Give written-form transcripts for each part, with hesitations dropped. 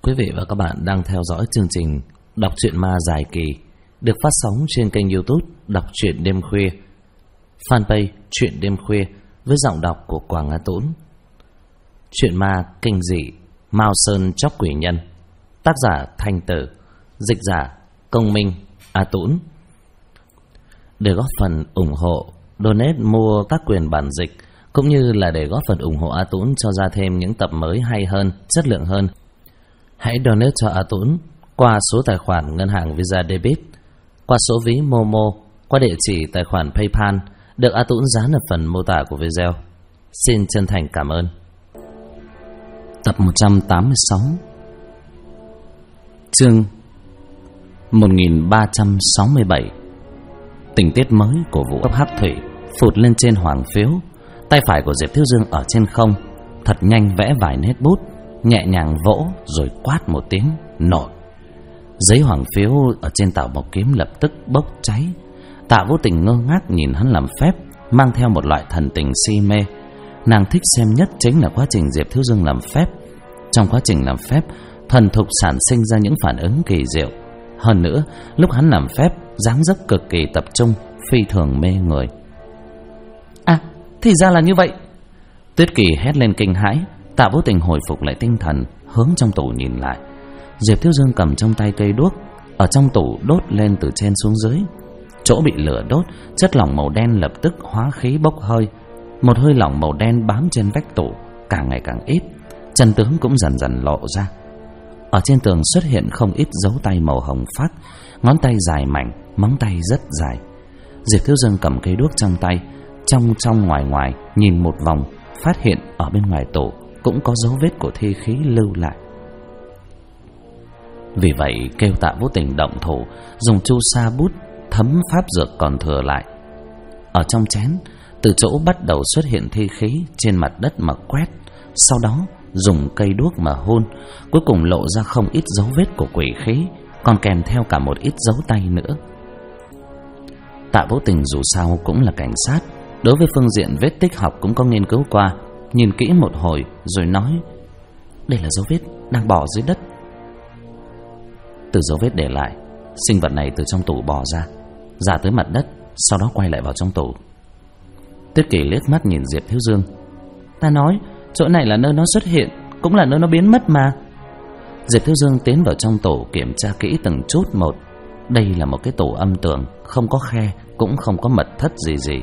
Quý vị và các bạn đang theo dõi chương trình Đọc truyện ma dài kỳ được phát sóng trên kênh YouTube Đọc truyện đêm khuya, fanpage Truyện đêm khuya với giọng đọc của Quảng Á Tũng. Truyện ma kinh dị Mao Sơn Chóc Quỷ Nhân, tác giả Thanh Tử, dịch giả Công Minh, Á Tũng. Để góp phần ủng hộ, donate mua các quyền bản dịch cũng như là để góp phần ủng hộ Á Tũng cho ra thêm những tập mới hay hơn, chất lượng hơn, hãy donate cho Á Tũng qua số tài khoản ngân hàng Visa Debit, qua số ví Momo, qua địa chỉ tài khoản PayPal được Á Tũng dán ở phần mô tả của video. Xin chân thành cảm ơn. Tập 186, chương 1367. Tình tiết mới của vụ cấp hắc thủy phụt lên trên hoàng phiếu. Tay phải của Diệp Thiếu Dương ở trên không, thật nhanh vẽ vài nét bút, nhẹ nhàng vỗ rồi quát một tiếng nổ. Giấy hoàng phiếu ở trên tàu mộc kiếm lập tức bốc cháy. Tạ Vô Tình ngơ ngác nhìn hắn làm phép, mang theo một loại thần tình si mê. Nàng thích xem nhất chính là quá trình Diệp Thiếu Dương làm phép. Trong quá trình làm phép, thần thục sản sinh ra những phản ứng kỳ diệu. Hơn nữa, lúc hắn làm phép, dáng dấp cực kỳ tập trung, phi thường mê người. À, thì ra là như vậy. Tuyết Kỳ hét lên kinh hãi. Tạ Vô Tình hồi phục lại tinh thần, hướng trong tủ nhìn lại. Diệp Thiếu Dương cầm trong tay cây đuốc, ở trong tủ đốt lên từ trên xuống dưới. Chỗ bị lửa đốt, chất lỏng màu đen lập tức hóa khí bốc hơi. Một hơi lỏng màu đen bám trên vách tủ, càng ngày càng ít. Chân tướng cũng dần dần lộ ra. Ở trên tường xuất hiện không ít dấu tay màu hồng phác, ngón tay dài mảnh, móng tay rất dài. Diệp Thiếu Dương cầm cây đuốc trong tay, trong ngoài ngoài nhìn một vòng, phát hiện ở bên ngoài tủ cũng có dấu vết của thi khí lưu lại. Vì vậy kêu Tạ Vô Tình động thủ, dùng chu sa bút thấm pháp dược còn thừa lại. Ở trong chén, từ chỗ bắt đầu xuất hiện thi khí trên mặt đất mà quét, sau đó dùng cây đuốc mà hôn, cuối cùng lộ ra không ít dấu vết của quỷ khí, còn kèm theo cả một ít dấu tay nữa. Tạ Vô Tình dù sao cũng là cảnh sát, đối với phương diện vết tích học cũng có nghiên cứu qua. Nhìn kỹ một hồi rồi nói: đây là dấu vết đang bò dưới đất. Từ dấu vết để lại, sinh vật này từ trong tủ bò ra, giả tới mặt đất, sau đó quay lại vào trong tủ. Tuyết Kỳ liếc mắt nhìn Diệp Thiếu Dương. Ta nói chỗ này là nơi nó xuất hiện, cũng là nơi nó biến mất mà. Diệp Thiếu Dương tiến vào trong tủ kiểm tra kỹ từng chút một. Đây là một cái tủ âm tường, không có khe, cũng không có mật thất gì.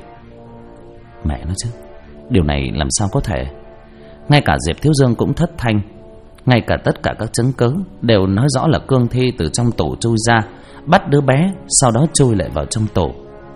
Mẹ nó chứ, điều này làm sao có thể? Ngay cả Diệp Thiếu Dương cũng thất thanh. Ngay cả tất cả các chứng cứ đều nói rõ là cương thi từ trong tủ chui ra, bắt đứa bé, sau đó chui lại vào trong tủ.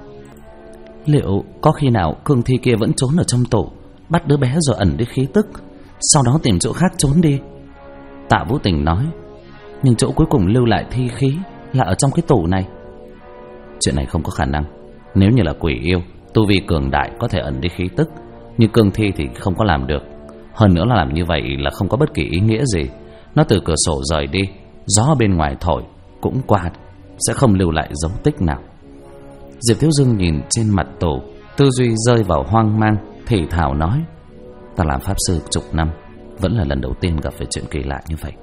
Liệu có khi nào cương thi kia vẫn trốn ở trong tủ, bắt đứa bé rồi ẩn đi khí tức, sau đó tìm chỗ khác trốn đi? Tạ Vô Tình nói. Nhưng chỗ cuối cùng lưu lại thi khí là ở trong cái tủ này. Chuyện này không có khả năng. Nếu như là quỷ yêu, tu vi cường đại có thể ẩn đi khí tức, nhưng cương thi thì không có làm được. Hơn nữa là làm như vậy là không có bất kỳ ý nghĩa gì. Nó từ cửa sổ rời đi, gió bên ngoài thổi cũng qua, sẽ không lưu lại dấu tích nào. Diệp Thiếu Dương nhìn trên mặt tủ, tư duy rơi vào hoang mang, thì thào nói: ta làm pháp sư chục năm, vẫn là lần đầu tiên gặp phải chuyện kỳ lạ như vậy.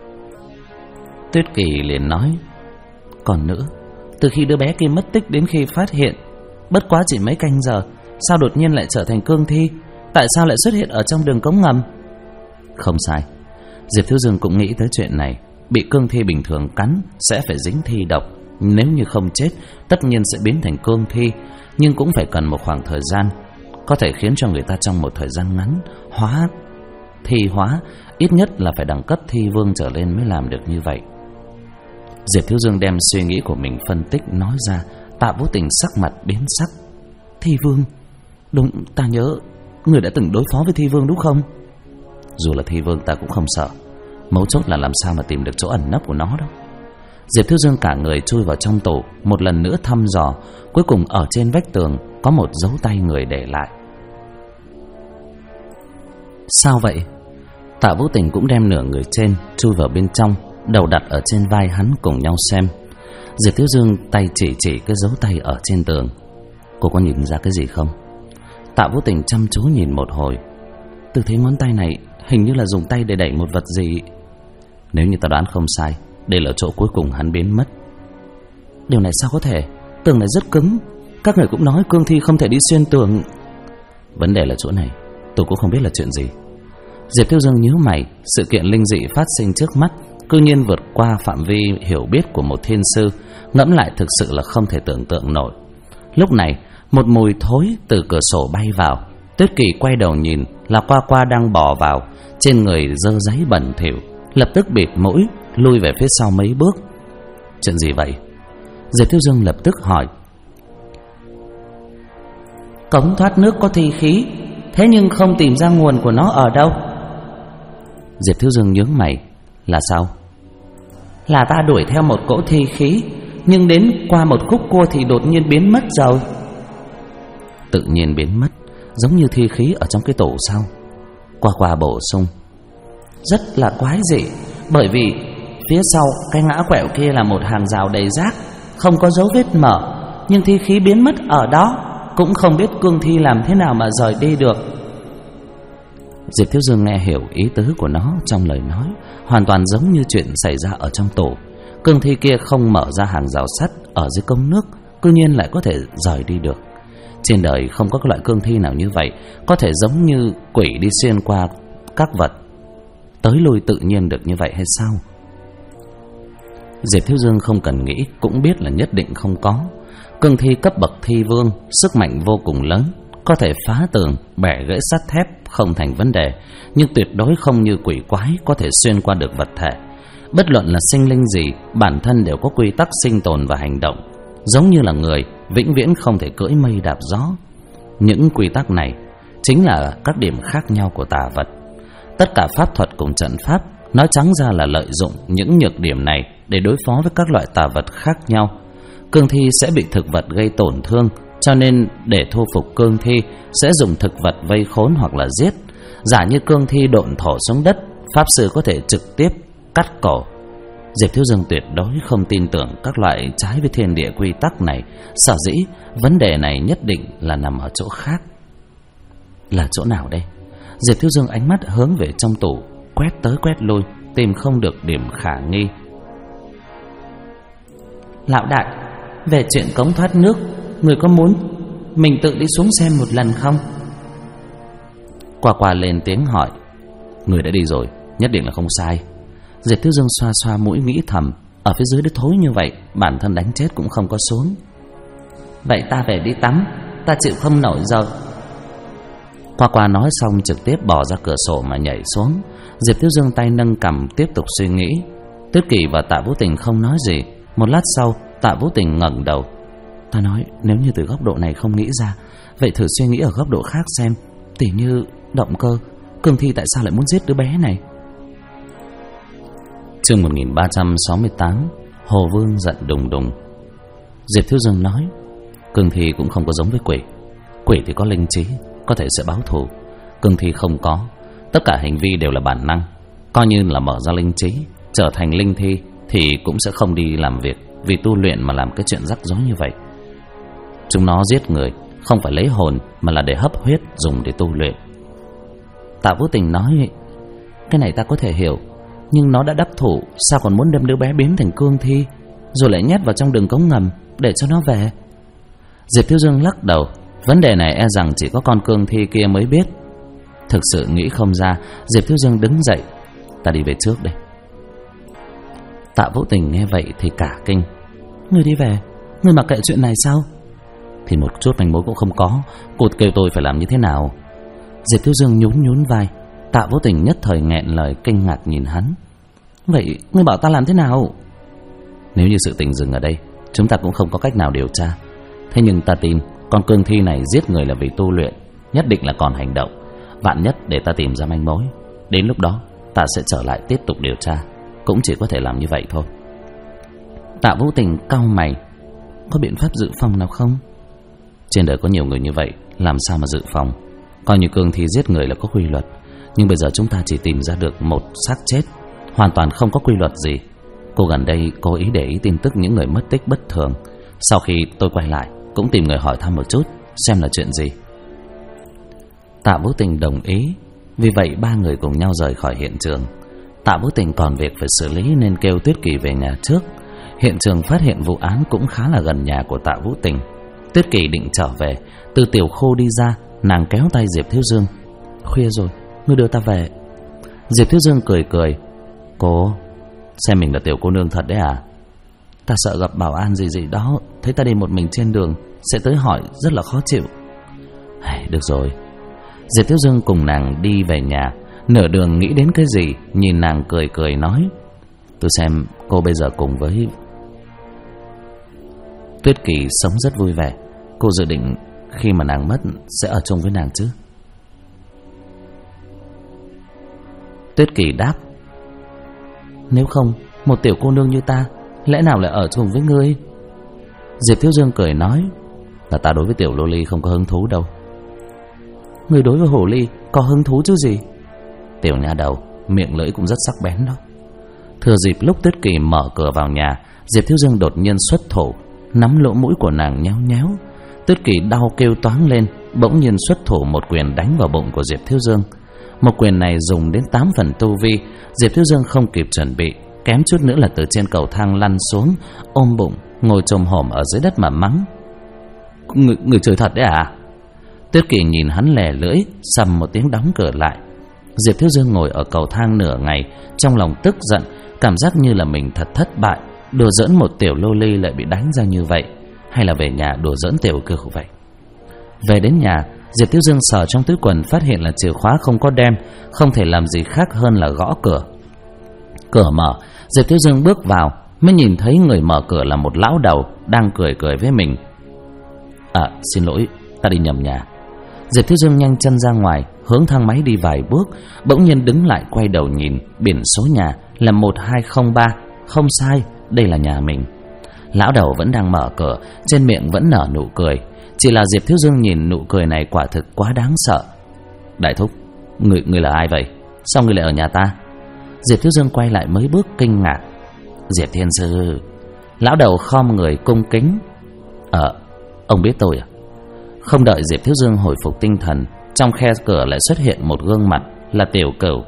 Tuyết Kỳ liền nói: còn nữa, từ khi đứa bé kia mất tích đến khi phát hiện, bất quá chỉ mấy canh giờ, sao đột nhiên lại trở thành cương thi? Tại sao lại xuất hiện ở trong đường cống ngầm? Không sai, Diệp Thiếu Dương cũng nghĩ tới chuyện này. Bị cương thi bình thường cắn sẽ phải dính thi độc, nếu như không chết tất nhiên sẽ biến thành cương thi, nhưng cũng phải cần một khoảng thời gian, có thể khiến cho người ta trong một thời gian ngắn thi hóa, ít nhất là phải đẳng cấp thi vương trở lên mới làm được như vậy. Diệp Thiếu Dương đem suy nghĩ của mình phân tích nói ra. Tạ Vô Tình sắc mặt biến sắc. Thi vương? Đúng, ta nhớ người đã từng đối phó với thi vương đúng không? Dù là thi vương ta cũng không sợ, mấu chốt là làm sao mà tìm được chỗ ẩn nấp của nó đâu. Diệp Thiếu Dương cả người chui vào trong tủ, một lần nữa thăm dò. Cuối cùng ở trên vách tường có một dấu tay người để lại. Sao vậy? Tạ Vô Tình cũng đem nửa người trên chui vào bên trong, đầu đặt ở trên vai hắn cùng nhau xem. Diệp Thiếu Dương tay chỉ cái dấu tay ở trên tường. Cô có nhìn ra cái gì không? Tạ Vô Tình chăm chú nhìn một hồi. Từ thấy ngón tay này hình như là dùng tay để đẩy một vật gì. Nếu như ta đoán không sai, đây là chỗ cuối cùng hắn biến mất. Điều này sao có thể? Tường này rất cứng. Các người cũng nói cương thi không thể đi xuyên tường. Vấn đề là chỗ này, tôi cũng không biết là chuyện gì. Diệp Thiếu Dương nhíu mày. Sự kiện linh dị phát sinh trước mắt cư nhiên vượt qua phạm vi hiểu biết của một thiên sư. Ngẫm lại thực sự là không thể tưởng tượng nổi. Lúc này một mùi thối từ cửa sổ bay vào. Tuyết Kỳ quay đầu nhìn là Qua Qua đang bò vào, trên người dơ giấy bẩn thỉu, lập tức bịt mũi lui về phía sau mấy bước. Chuyện gì vậy? Diệp Thiếu Dương lập tức hỏi. Cống thoát nước có thi khí, thế nhưng không tìm ra nguồn của nó ở đâu. Diệp Thiếu Dương nhướng mày. Là sao? Là ta đuổi theo một cỗ thi khí, nhưng đến qua một khúc cua thì đột nhiên biến mất rồi. Tự nhiên biến mất, giống như thi khí ở trong cái tổ sao? Qua Qua bổ sung. Rất là quái dị, bởi vì phía sau cái ngã quẹo kia là một hàng rào đầy rác, không có dấu vết mở, nhưng thi khí biến mất ở đó, cũng không biết cương thi làm thế nào mà rời đi được. Diệp Thiếu Dương nghe hiểu ý tứ của nó trong lời nói, hoàn toàn giống như chuyện xảy ra ở trong tổ. Cương thi kia không mở ra hàng rào sắt ở dưới cống nước, cư nhiên lại có thể rời đi được. Trên đời không có cái loại cương thi nào như vậy, có thể giống như quỷ đi xuyên qua các vật, tới lui tự nhiên được như vậy hay sao? Diệp Thiếu Dương không cần nghĩ cũng biết là nhất định không có. Cương thi cấp bậc thi vương, sức mạnh vô cùng lớn, có thể phá tường, bẻ gãy sắt thép không thành vấn đề, nhưng tuyệt đối không như quỷ quái có thể xuyên qua được vật thể. Bất luận là sinh linh gì, bản thân đều có quy tắc sinh tồn và hành động, giống như là người vĩnh viễn không thể cưỡi mây đạp gió. Những quy tắc này chính là các điểm khác nhau của tà vật. Tất cả pháp thuật cùng trận pháp nói trắng ra là lợi dụng những nhược điểm này để đối phó với các loại tà vật khác nhau. Cương thi sẽ bị thực vật gây tổn thương, cho nên để thu phục cương thi sẽ dùng thực vật vây khốn hoặc là giết. Giả như cương thi độn thổ xuống đất, pháp sư có thể trực tiếp cắt cổ. Diệp Thiếu Dương tuyệt đối không tin tưởng các loại trái với thiên địa quy tắc này. Sở dĩ vấn đề này nhất định là nằm ở chỗ khác. Là chỗ nào đây? Diệp Thiếu Dương ánh mắt hướng về trong tủ, quét tới quét lui, tìm không được điểm khả nghi. Lão đại, về chuyện cống thoát nước, người có muốn mình tự đi xuống xem một lần không? Qua Qua lên tiếng hỏi. Người đã đi rồi, nhất định là không sai. Diệp Thiếu Dương xoa xoa mũi nghĩ thầm, ở phía dưới đất thối như vậy, bản thân đánh chết cũng không có xuống. Vậy ta về đi tắm, ta chịu không nổi rồi. Qua Qua nói xong trực tiếp bỏ ra cửa sổ mà nhảy xuống. Diệp Thiếu Dương tay nâng cằm tiếp tục suy nghĩ. Tuyết Kỳ và Tạ Vũ Tình không nói gì. Một lát sau, Tạ Vũ Tình ngẩng đầu. Ta nói nếu như từ góc độ này không nghĩ ra, vậy thử suy nghĩ ở góc độ khác xem. Tỉ như động cơ, cương thi tại sao lại muốn giết đứa bé này? Chương 1368. Hồ Vương giận đùng đùng. Diệp Thiếu Dương nói, cương thi cũng không có giống với quỷ. Quỷ thì có linh trí, có thể sẽ báo thù. Cương thi không có, tất cả hành vi đều là bản năng. Coi như là mở ra linh trí, trở thành linh thi thì cũng sẽ không đi làm việc vì tu luyện mà làm cái chuyện rắc rối như vậy. Chúng nó giết người không phải lấy hồn, mà là để hấp huyết dùng để tu luyện. Tạ Vũ Tình nói, cái này ta có thể hiểu, nhưng nó đã đắc thủ, sao còn muốn đem đứa bé biến thành cương thi, rồi lại nhét vào trong đường cống ngầm để cho nó về? Diệp Thiếu Dương lắc đầu. Vấn đề này e rằng chỉ có con cương thi kia mới biết. Thực sự nghĩ không ra. Diệp Thiếu Dương đứng dậy. Ta đi về trước đây. Tạ Vũ Tình nghe vậy thì cả kinh. Ngươi đi về? Ngươi mặc kệ chuyện này sao? Thì một chút manh mối cũng không có, cô kêu tôi phải làm như thế nào? Diệp Thiếu Dương nhún vai. Tạ Vũ Tình nhất thời nghẹn lời kinh ngạc nhìn hắn. Vậy ngươi bảo ta làm thế nào? Nếu như sự tình dừng ở đây, chúng ta cũng không có cách nào điều tra. Thế nhưng ta tin con cương thi này giết người là vì tu luyện, nhất định là còn hành động. Vạn nhất để ta tìm ra manh mối, đến lúc đó ta sẽ trở lại tiếp tục điều tra. Cũng chỉ có thể làm như vậy thôi. Tạ Vũ Tình cau mày. Có biện pháp dự phòng nào không? Trên đời có nhiều người như vậy, làm sao mà dự phòng? Coi như cương thi giết người là có quy luật, nhưng bây giờ chúng ta chỉ tìm ra được một xác chết, hoàn toàn không có quy luật gì. Cô gần đây cố ý để ý tin tức những người mất tích bất thường. Sau khi tôi quay lại, cũng tìm người hỏi thăm một chút, xem là chuyện gì. Tạ Vũ Tình đồng ý. Vì vậy ba người cùng nhau rời khỏi hiện trường. Tạ Vũ Tình còn việc phải xử lý nên kêu Tuyết Kỳ về nhà trước. Hiện trường phát hiện vụ án cũng khá là gần nhà của Tạ Vũ Tình. Tuyết Kỳ định trở về, từ tiểu khu đi ra, nàng kéo tay Diệp Thiếu Dương. Khuya rồi, ngươi đưa ta về. Diệp Thiếu Dương cười cười. Cô xem mình là tiểu cô nương thật đấy à? Ta sợ gặp bảo an gì đó, thấy ta đi một mình trên đường sẽ tới hỏi, rất là khó chịu. Được rồi. Diệp Thiếu Dương cùng nàng đi về nhà. Nửa đường nghĩ đến cái gì, nhìn nàng cười cười nói: tôi xem cô bây giờ cùng với Tuyết Kỳ sống rất vui vẻ. Cô dự định khi mà nàng mất sẽ ở chung với nàng chứ? Tuyết Kỳ đáp: nếu không, một tiểu cô nương như ta lẽ nào lại ở chung với ngươi? Diệp Thiếu Dương cười nói: là ta đối với tiểu lô ly không có hứng thú đâu. Ngươi đối với hồ ly có hứng thú chứ gì? Tiểu nha đầu, miệng lưỡi cũng rất sắc bén đó. Thừa dịp lúc Tuyết Kỳ mở cửa vào nhà, Diệp Thiếu Dương đột nhiên xuất thủ, nắm lỗ mũi của nàng nhéo nhéo. Tuyết Kỳ đau kêu toáng lên, bỗng nhiên xuất thủ một quyền đánh vào bụng của Diệp Thiếu Dương. Một quyền này dùng đến 8 phần tu vi. Diệp Thiếu Dương không kịp chuẩn bị, kém chút nữa là từ trên cầu thang lăn xuống, ôm bụng ngồi chồm hổm ở dưới đất mà mắng: người trời thật đấy à? Tuyết Kỳ nhìn hắn lè lưỡi, sầm một tiếng đóng cửa lại. Diệp Thiếu Dương ngồi ở cầu thang nửa ngày, trong lòng tức giận, cảm giác như là mình thật thất bại. Đùa giỡn một tiểu lô ly lại bị đánh ra như vậy, hay là về nhà đùa giỡn tiểu cửu vậy? Về đến nhà, Diệp Thiếu Dương sờ trong túi quần phát hiện là chìa khóa không có đem, không thể làm gì khác hơn là gõ cửa. Cửa mở, Diệp Thiếu Dương bước vào, mới nhìn thấy người mở cửa là một lão đầu đang cười cười với mình. Xin lỗi, ta đi nhầm nhà. Diệp Thiếu Dương nhanh chân ra ngoài, hướng thang máy đi vài bước, bỗng nhiên đứng lại quay đầu nhìn, biển số nhà là 1203. Không sai, đây là nhà mình. Lão đầu vẫn đang mở cửa, trên miệng vẫn nở nụ cười. Chỉ là Diệp Thiếu Dương nhìn nụ cười này quả thực quá đáng sợ. Đại thúc, người là ai vậy? Sao người lại ở nhà ta? Diệp Thiếu Dương quay lại mấy bước kinh ngạc. Diệp Thiên Sư. Lão đầu khom người cung kính. Ông biết tôi à? Không đợi Diệp Thiếu Dương hồi phục tinh thần, trong khe cửa lại xuất hiện một gương mặt là Tiểu Cửu.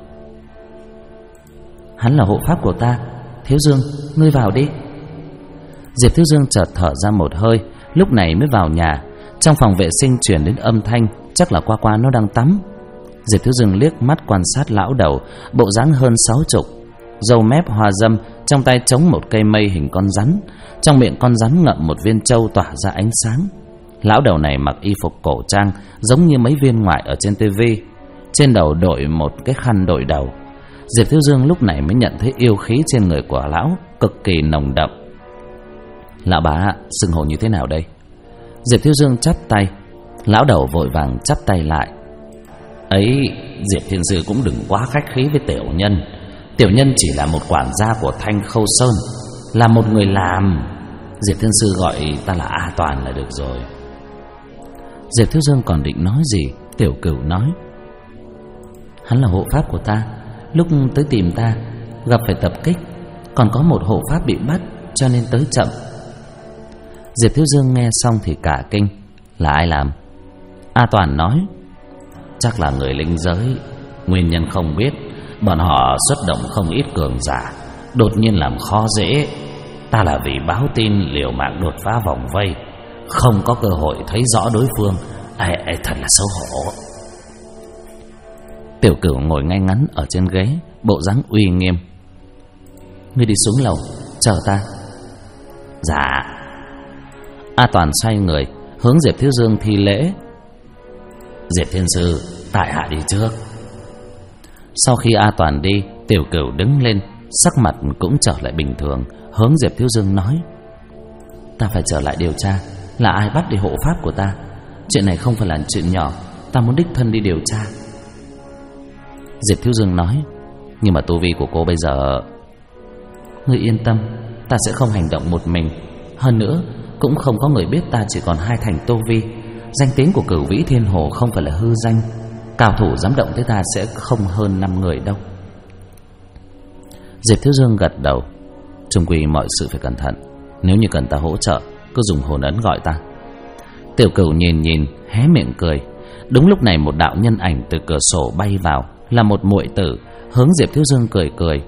Hắn là hộ pháp của ta. Thiếu Dương, ngươi vào đi. Diệp Thiếu Dương chợt thở ra một hơi, lúc này mới vào nhà. Trong phòng vệ sinh truyền đến âm thanh, chắc là Qua nó đang tắm. Diệp Thiếu Dương liếc mắt quan sát lão đầu, bộ dáng hơn 60, râu mép hoa dâm, trong tay chống một cây mây hình con rắn, trong miệng con rắn ngậm một viên trâu tỏa ra ánh sáng. Lão đầu này mặc y phục cổ trang, giống như mấy viên ngoại ở trên tivi, trên đầu đội một cái khăn đội đầu. Diệp Thiếu Dương lúc này mới nhận thấy yêu khí trên người của lão cực kỳ nồng đậm. Lão bá xưng hô như thế nào đây? Diệp Thiếu Dương chắp tay. Lão đầu vội vàng chắp tay lại. Ấy, Diệp Thiên Sư cũng đừng quá khách khí với tiểu nhân. Tiểu nhân chỉ là một quản gia của Thanh Khâu Sơn, là một người làm. Diệp Thiên Sư gọi ta là A Toàn là được rồi. Diệp Thiếu Dương còn định nói gì, Tiểu Cửu nói: hắn là hộ pháp của ta, lúc tới tìm ta gặp phải tập kích, còn có một hộ pháp bị bắt cho nên tới chậm. Diệp Thiếu Dương nghe xong thì cả kinh. Là ai làm? A Toàn nói: chắc là người linh giới. Nguyên nhân không biết, bọn họ xuất động không ít cường giả, đột nhiên làm khó dễ. Ta là vì báo tin liều mạng đột phá vòng vây, không có cơ hội thấy rõ đối phương. Thật là xấu hổ. Tiểu Cửu ngồi ngay ngắn ở trên ghế, bộ dáng uy nghiêm. Ngươi đi xuống lầu chờ ta. Dạ. A Toàn xoay người hướng Diệp Thiếu Dương thi lễ. Diệp Thiên Sư, tại hạ đi trước. Sau khi A Toàn đi, Tiểu Cửu đứng lên, sắc mặt cũng trở lại bình thường, hướng Diệp Thiếu Dương nói: ta phải trở lại điều tra là ai bắt đi hộ pháp của ta. Chuyện này không phải là chuyện nhỏ, ta muốn đích thân đi điều tra. Diệp Thiếu Dương nói: nhưng mà tu vi của cô bây giờ... Ngươi yên tâm, ta sẽ không hành động một mình. Hơn nữa cũng không có người biết ta chỉ còn 2 thành tu vi. Danh tiếng của Cửu Vĩ Thiên Hồ không phải là hư danh, cao thủ dám động tới ta sẽ không hơn 5 người đâu. Diệp Thiếu Dương gật đầu. Chung quy mọi sự phải cẩn thận, nếu như cần ta hỗ trợ cứ dùng hồn ấn gọi ta. Tiểu Cửu nhìn hé miệng cười. Đúng lúc này một đạo nhân ảnh từ cửa sổ bay vào, là một muội tử, hướng Diệp Thiếu Dương cười cười.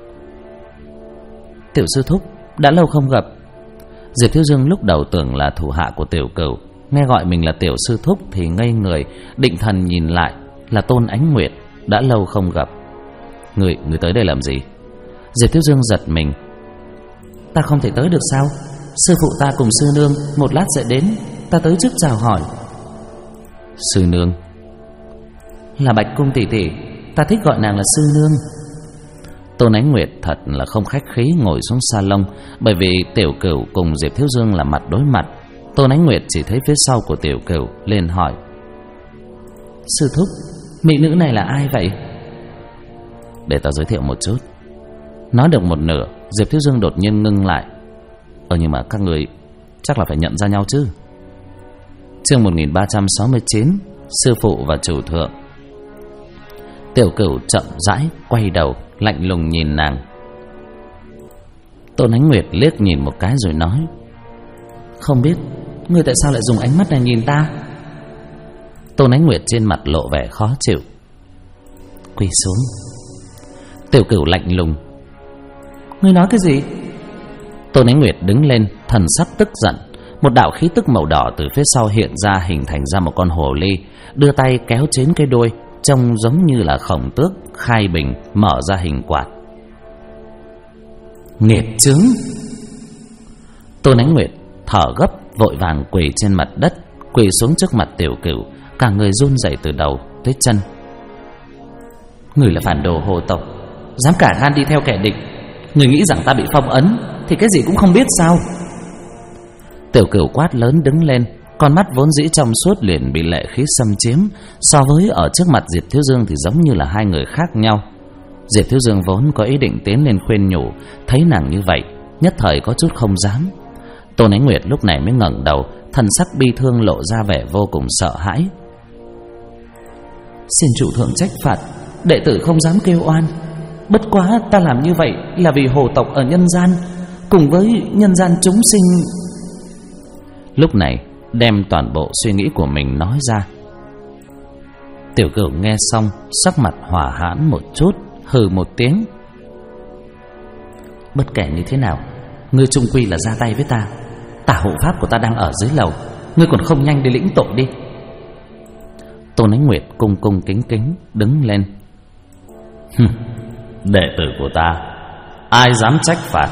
Tiểu sư thúc, đã lâu không gặp. Diệp Thiếu Dương lúc đầu tưởng là thủ hạ của Tiểu Cửu, nghe gọi mình là tiểu sư thúc thì ngây người, định thần nhìn lại là Tôn Ánh Nguyệt. Đã lâu không gặp. Người tới đây làm gì? Diệp Thiếu Dương giật mình. Ta không thể tới được sao? Sư phụ ta cùng sư nương một lát sẽ đến, ta tới trước chào hỏi. Sư nương là Bạch Cung tỷ tỷ, ta thích gọi nàng là sư nương. Tôn Ánh Nguyệt thật là không khách khí ngồi xuống salon, bởi vì Tiểu Cửu cùng Diệp Thiếu Dương là mặt đối mặt. Tôn Ánh Nguyệt chỉ thấy phía sau của Tiểu Cửu, liền hỏi: Sư thúc, mỹ nữ này là ai vậy? Để ta giới thiệu một chút. Nói được một nửa, Diệp Thiếu Dương đột nhiên ngưng lại. Nhưng mà các người chắc là phải nhận ra nhau chứ. Chương 1369, sư phụ và chủ thượng. Tiểu Cửu chậm rãi quay đầu, lạnh lùng nhìn nàng. Tôn Ánh Nguyệt liếc nhìn một cái rồi nói: Không biết ngươi tại sao lại dùng ánh mắt này nhìn ta? Tôn Ánh Nguyệt trên mặt lộ vẻ khó chịu. Quỳ xuống. Tiểu Cửu lạnh lùng: Ngươi nói cái gì? Tôn Ánh Nguyệt đứng lên, thần sắc tức giận. Một đạo khí tức màu đỏ từ phía sau hiện ra, hình thành ra một con hồ ly, đưa tay kéo trên cái đuôi, trông giống như là Khổng Tước khai bình mở ra hình quạt. Nghiệt chứng! Tôn Ánh Nguyệt thở gấp, vội vàng quỳ trên mặt đất, quỳ xuống trước mặt Tiểu Cửu, cả người run rẩy từ đầu tới chân. Người là phản đồ hồ tộc, dám cả gan đi theo kẻ địch. Người nghĩ rằng ta bị phong ấn thì cái gì cũng không biết sao? Tiểu Cửu quát lớn đứng lên, con mắt vốn dĩ trong suốt liền bị lệ khí xâm chiếm. So với ở trước mặt Diệp Thiếu Dương thì giống như là hai người khác nhau. Diệp Thiếu Dương vốn có ý định tiến lên khuyên nhủ, thấy nàng như vậy nhất thời có chút không dám. Tôn Ánh Nguyệt lúc này mới ngẩng đầu, thần sắc bi thương lộ ra vẻ vô cùng sợ hãi. Xin chủ thượng trách phạt, đệ tử không dám kêu oan. Bất quá ta làm như vậy là vì hồ tộc ở nhân gian, cùng với nhân gian chúng sinh. Lúc này đem toàn bộ suy nghĩ của mình nói ra. Tiểu Cửu nghe xong, sắc mặt hỏa hãn một chút, hừ một tiếng. Bất kể như thế nào, ngươi chung quy là ra tay với ta. Tả hộ pháp của ta đang ở dưới lầu, ngươi còn không nhanh đi lĩnh tội đi. Tôn Ánh Nguyệt cung cung kính kính đứng lên. Đệ tử của ta, ai dám trách phạt?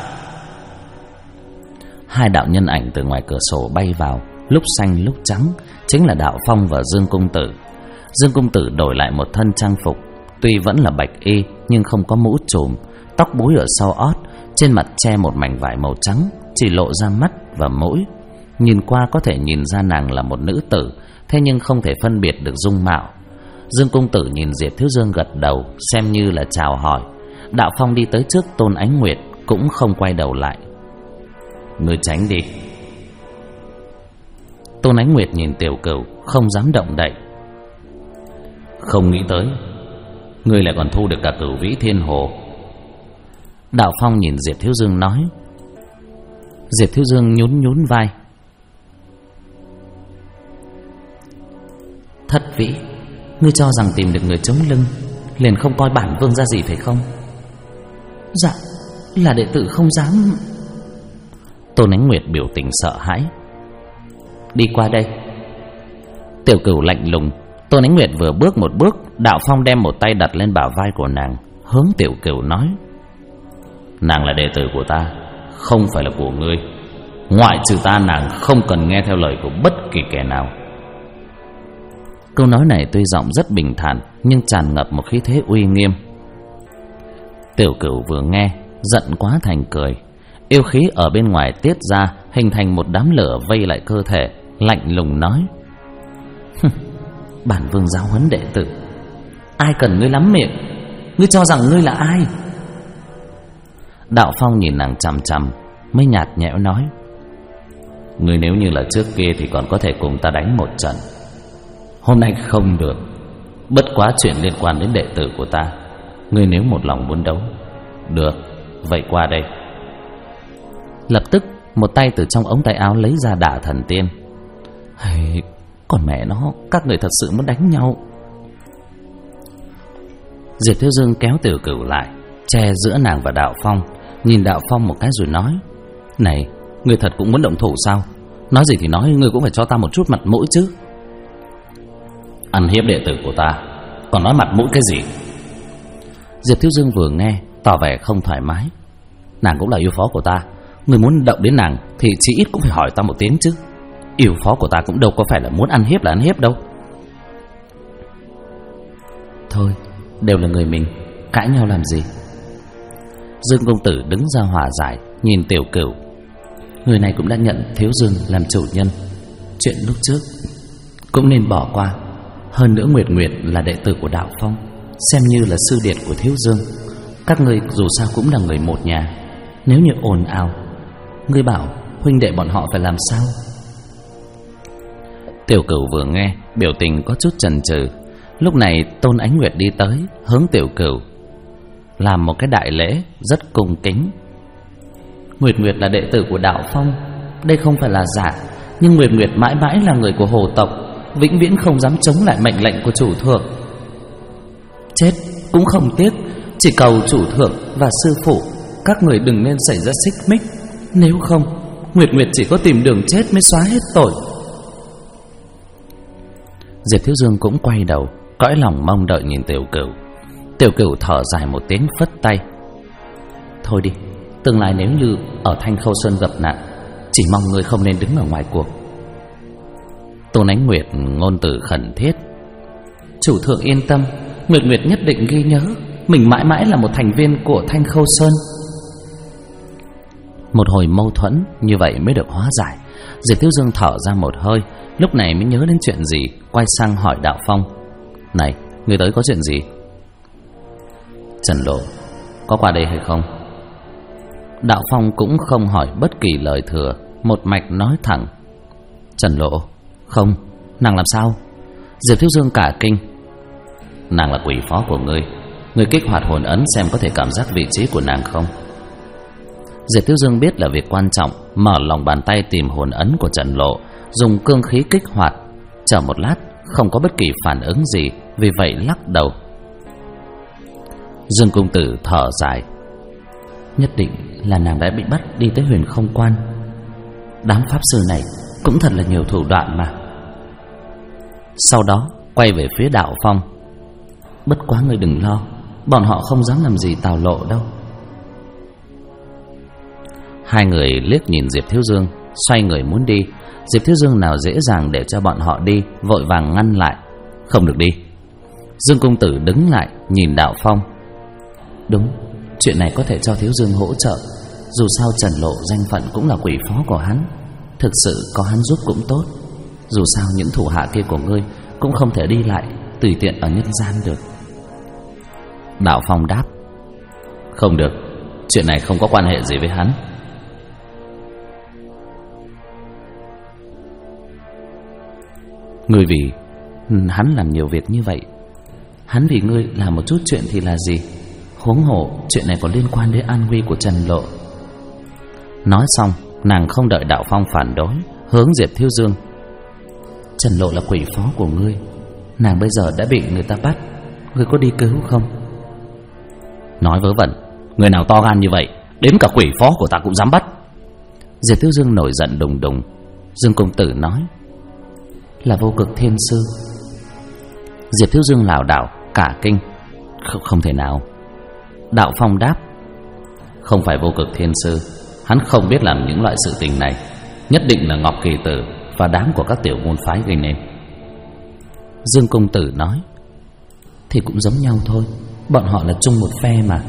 Hai đạo nhân ảnh từ ngoài cửa sổ bay vào, lúc xanh lúc trắng, chính là Đạo Phong và Dương Công Tử. Dương Công Tử đổi lại một thân trang phục, tuy vẫn là bạch y nhưng không có mũ trùm, tóc búi ở sau ót, trên mặt che một mảnh vải màu trắng, chỉ lộ ra mắt và mũi. Nhìn qua có thể nhìn ra nàng là một nữ tử, thế nhưng không thể phân biệt được dung mạo. Dương Công Tử nhìn Diệp Thiếu Dương gật đầu, xem như là chào hỏi. Đạo Phong đi tới trước Tôn Ánh Nguyệt, cũng không quay đầu lại. Ngươi tránh đi. Tôn Ánh Nguyệt nhìn Tiểu Cửu, không dám động đậy. Không nghĩ tới ngươi lại còn thu được cả Cửu Vĩ Thiên Hồ. Đạo Phong nhìn Diệp Thiếu Dương nói. Diệp Thiếu Dương nhún nhún vai. Thất Vĩ, ngươi cho rằng tìm được người chống lưng liền không coi bản vương ra gì phải không? Dạ, là đệ tử không dám. Tôn Ánh Nguyệt biểu tình sợ hãi. Đi qua đây. Tiểu Cửu lạnh lùng. Tôn Ánh Nguyệt vừa bước một bước, Đạo Phong đem một tay đặt lên bả vai của nàng, hướng Tiểu Cửu nói. Nàng là đệ tử của ta, không phải là của ngươi. Ngoại trừ ta, nàng không cần nghe theo lời của bất kỳ kẻ nào. Câu nói này tuy giọng rất bình thản, nhưng tràn ngập một khí thế uy nghiêm. Tiểu Cửu vừa nghe, giận quá thành cười. Yêu khí ở bên ngoài tiết ra, hình thành một đám lửa vây lại cơ thể, lạnh lùng nói. Bản vương giáo huấn đệ tử, ai cần ngươi lắm miệng? Ngươi cho rằng ngươi là ai? Đạo Phong nhìn nàng chằm chằm, mới nhạt nhẽo nói. Ngươi nếu như là trước kia thì còn có thể cùng ta đánh một trận, hôm nay không được. Bất quá chuyện liên quan đến đệ tử của ta, ngươi nếu một lòng muốn đấu, được, vậy qua đây. Lập tức một tay từ trong ống tay áo lấy ra Đả Thần Tiên. Còn mẹ nó, các người thật sự muốn đánh nhau? Diệp Thiếu Dương kéo Tiểu Cửu lại, che giữa nàng và Đạo Phong, nhìn Đạo Phong một cái rồi nói: "Này, ngươi thật cũng muốn động thủ sao? Nói gì thì nói, ngươi cũng phải cho ta một chút mặt mũi chứ." "Ăn hiếp đệ tử của ta, còn nói mặt mũi cái gì?" Diệp Thiếu Dương vừa nghe tỏ vẻ không thoải mái. "Nàng cũng là yêu phó của ta, ngươi muốn động đến nàng thì chỉ ít cũng phải hỏi ta một tiếng chứ. Yêu phó của ta cũng đâu có phải là muốn ăn hiếp là ăn hiếp đâu." "Thôi, đều là người mình, cãi nhau làm gì?" Dương công tử đứng ra hòa giải, nhìn Tiểu Cửu: "Người này cũng đã nhận Thiếu Dương làm chủ nhân, chuyện lúc trước cũng nên bỏ qua. Hơn nữa Nguyệt Nguyệt là đệ tử của Đạo Phong, xem như là sư điệt của Thiếu Dương. Các người dù sao cũng là người một nhà, nếu như ồn ào, ngươi bảo huynh đệ bọn họ phải làm sao?" Tiểu Cửu vừa nghe, biểu tình có chút chần chừ. Lúc này Tôn Ánh Nguyệt đi tới, hướng Tiểu Cửu làm một cái đại lễ rất cung kính. "Nguyệt Nguyệt là đệ tử của Đạo Phong, đây không phải là giả, nhưng Nguyệt Nguyệt mãi mãi là người của Hồ tộc, vĩnh viễn không dám chống lại mệnh lệnh của chủ thượng. Chết cũng không tiếc, chỉ cầu chủ thượng và sư phụ các người đừng nên xảy ra xích mích, nếu không Nguyệt Nguyệt chỉ có tìm đường chết mới xóa hết tội." Diệp Thiếu Dương cũng quay đầu, cõi lòng mong đợi nhìn Tiểu Cửu. Tiểu Cửu thở dài một tiếng phất tay: "Thôi đi, tương lai nếu như ở Thanh Khâu Sơn gặp nạn, chỉ mong người không nên đứng ở ngoài cuộc." Tôn Ánh Nguyệt ngôn từ khẩn thiết: "Chủ thượng yên tâm, Nguyệt Nguyệt nhất định ghi nhớ mình mãi mãi là một thành viên của Thanh Khâu Sơn." Một hồi mâu thuẫn như vậy mới được hóa giải. Diệp Thiếu Dương thở ra một hơi, lúc này mới nhớ đến chuyện gì, quay sang hỏi Đạo Phong: "Này, người tới có chuyện gì?" "Trần Lộ có qua đây hay không?" Đạo Phong cũng không hỏi bất kỳ lời thừa, một mạch nói thẳng: "Trần Lộ không, nàng làm sao?" Diệp Thiếu Dương cả kinh: "Nàng là quỷ phó của ngươi, ngươi kích hoạt hồn ấn xem có thể cảm giác vị trí của nàng không?" Diệp Thiếu Dương biết là việc quan trọng, mở lòng bàn tay tìm hồn ấn của Trần Lộ, dùng cương khí kích hoạt. Chờ một lát không có bất kỳ phản ứng gì, vì vậy lắc đầu. Dương công tử thở dài: "Nhất định là nàng đã bị bắt đi tới Huyền Không Quan. Đám pháp sư này cũng thật là nhiều thủ đoạn mà." Sau đó quay về phía Đạo Phong: "Bất quá người đừng lo, bọn họ không dám làm gì Tào Lộ đâu." Hai người liếc nhìn Diệp Thiếu Dương, xoay người muốn đi. Diệp Thiếu Dương nào dễ dàng để cho bọn họ đi, vội vàng ngăn lại: "Không được đi." Dương công tử đứng lại nhìn Đạo Phong: "Đúng, chuyện này có thể cho Thiếu Dương hỗ trợ. Dù sao Trần Lộ danh phận cũng là quỷ phó của hắn, thực sự có hắn giúp cũng tốt. Dù sao những thủ hạ kia của ngươi cũng không thể đi lại tùy tiện ở nhân gian được." Đạo Phong đáp: "Không được, chuyện này không có quan hệ gì với hắn." "Ngươi vì hắn làm nhiều việc như vậy, hắn vì ngươi làm một chút chuyện thì là gì? Huống hồ chuyện này còn liên quan đến an nguy của Trần Lộ." Nói xong, nàng không đợi Đạo Phong phản đối, hướng Diệp Thiếu Dương: "Trần Lộ là quỷ phó của ngươi, nàng bây giờ đã bị người ta bắt, ngươi có đi cứu không?" "Nói vớ vẩn, người nào to gan như vậy, đến cả quỷ phó của ta cũng dám bắt." Diệp Thiếu Dương nổi giận đùng đùng. Dương công tử nói: "Là Vô Cực Thiên Sư." Diệp Thiếu Dương lảo đảo cả kinh: Không thể nào." Đạo Phong đáp: "Không phải Vô Cực Thiên Sư, hắn không biết làm những loại sự tình này, nhất định là Ngọc Kỳ Tử và đám của các tiểu môn phái gây nên." Dương công tử nói: "Thì cũng giống nhau thôi, bọn họ là chung một phe mà."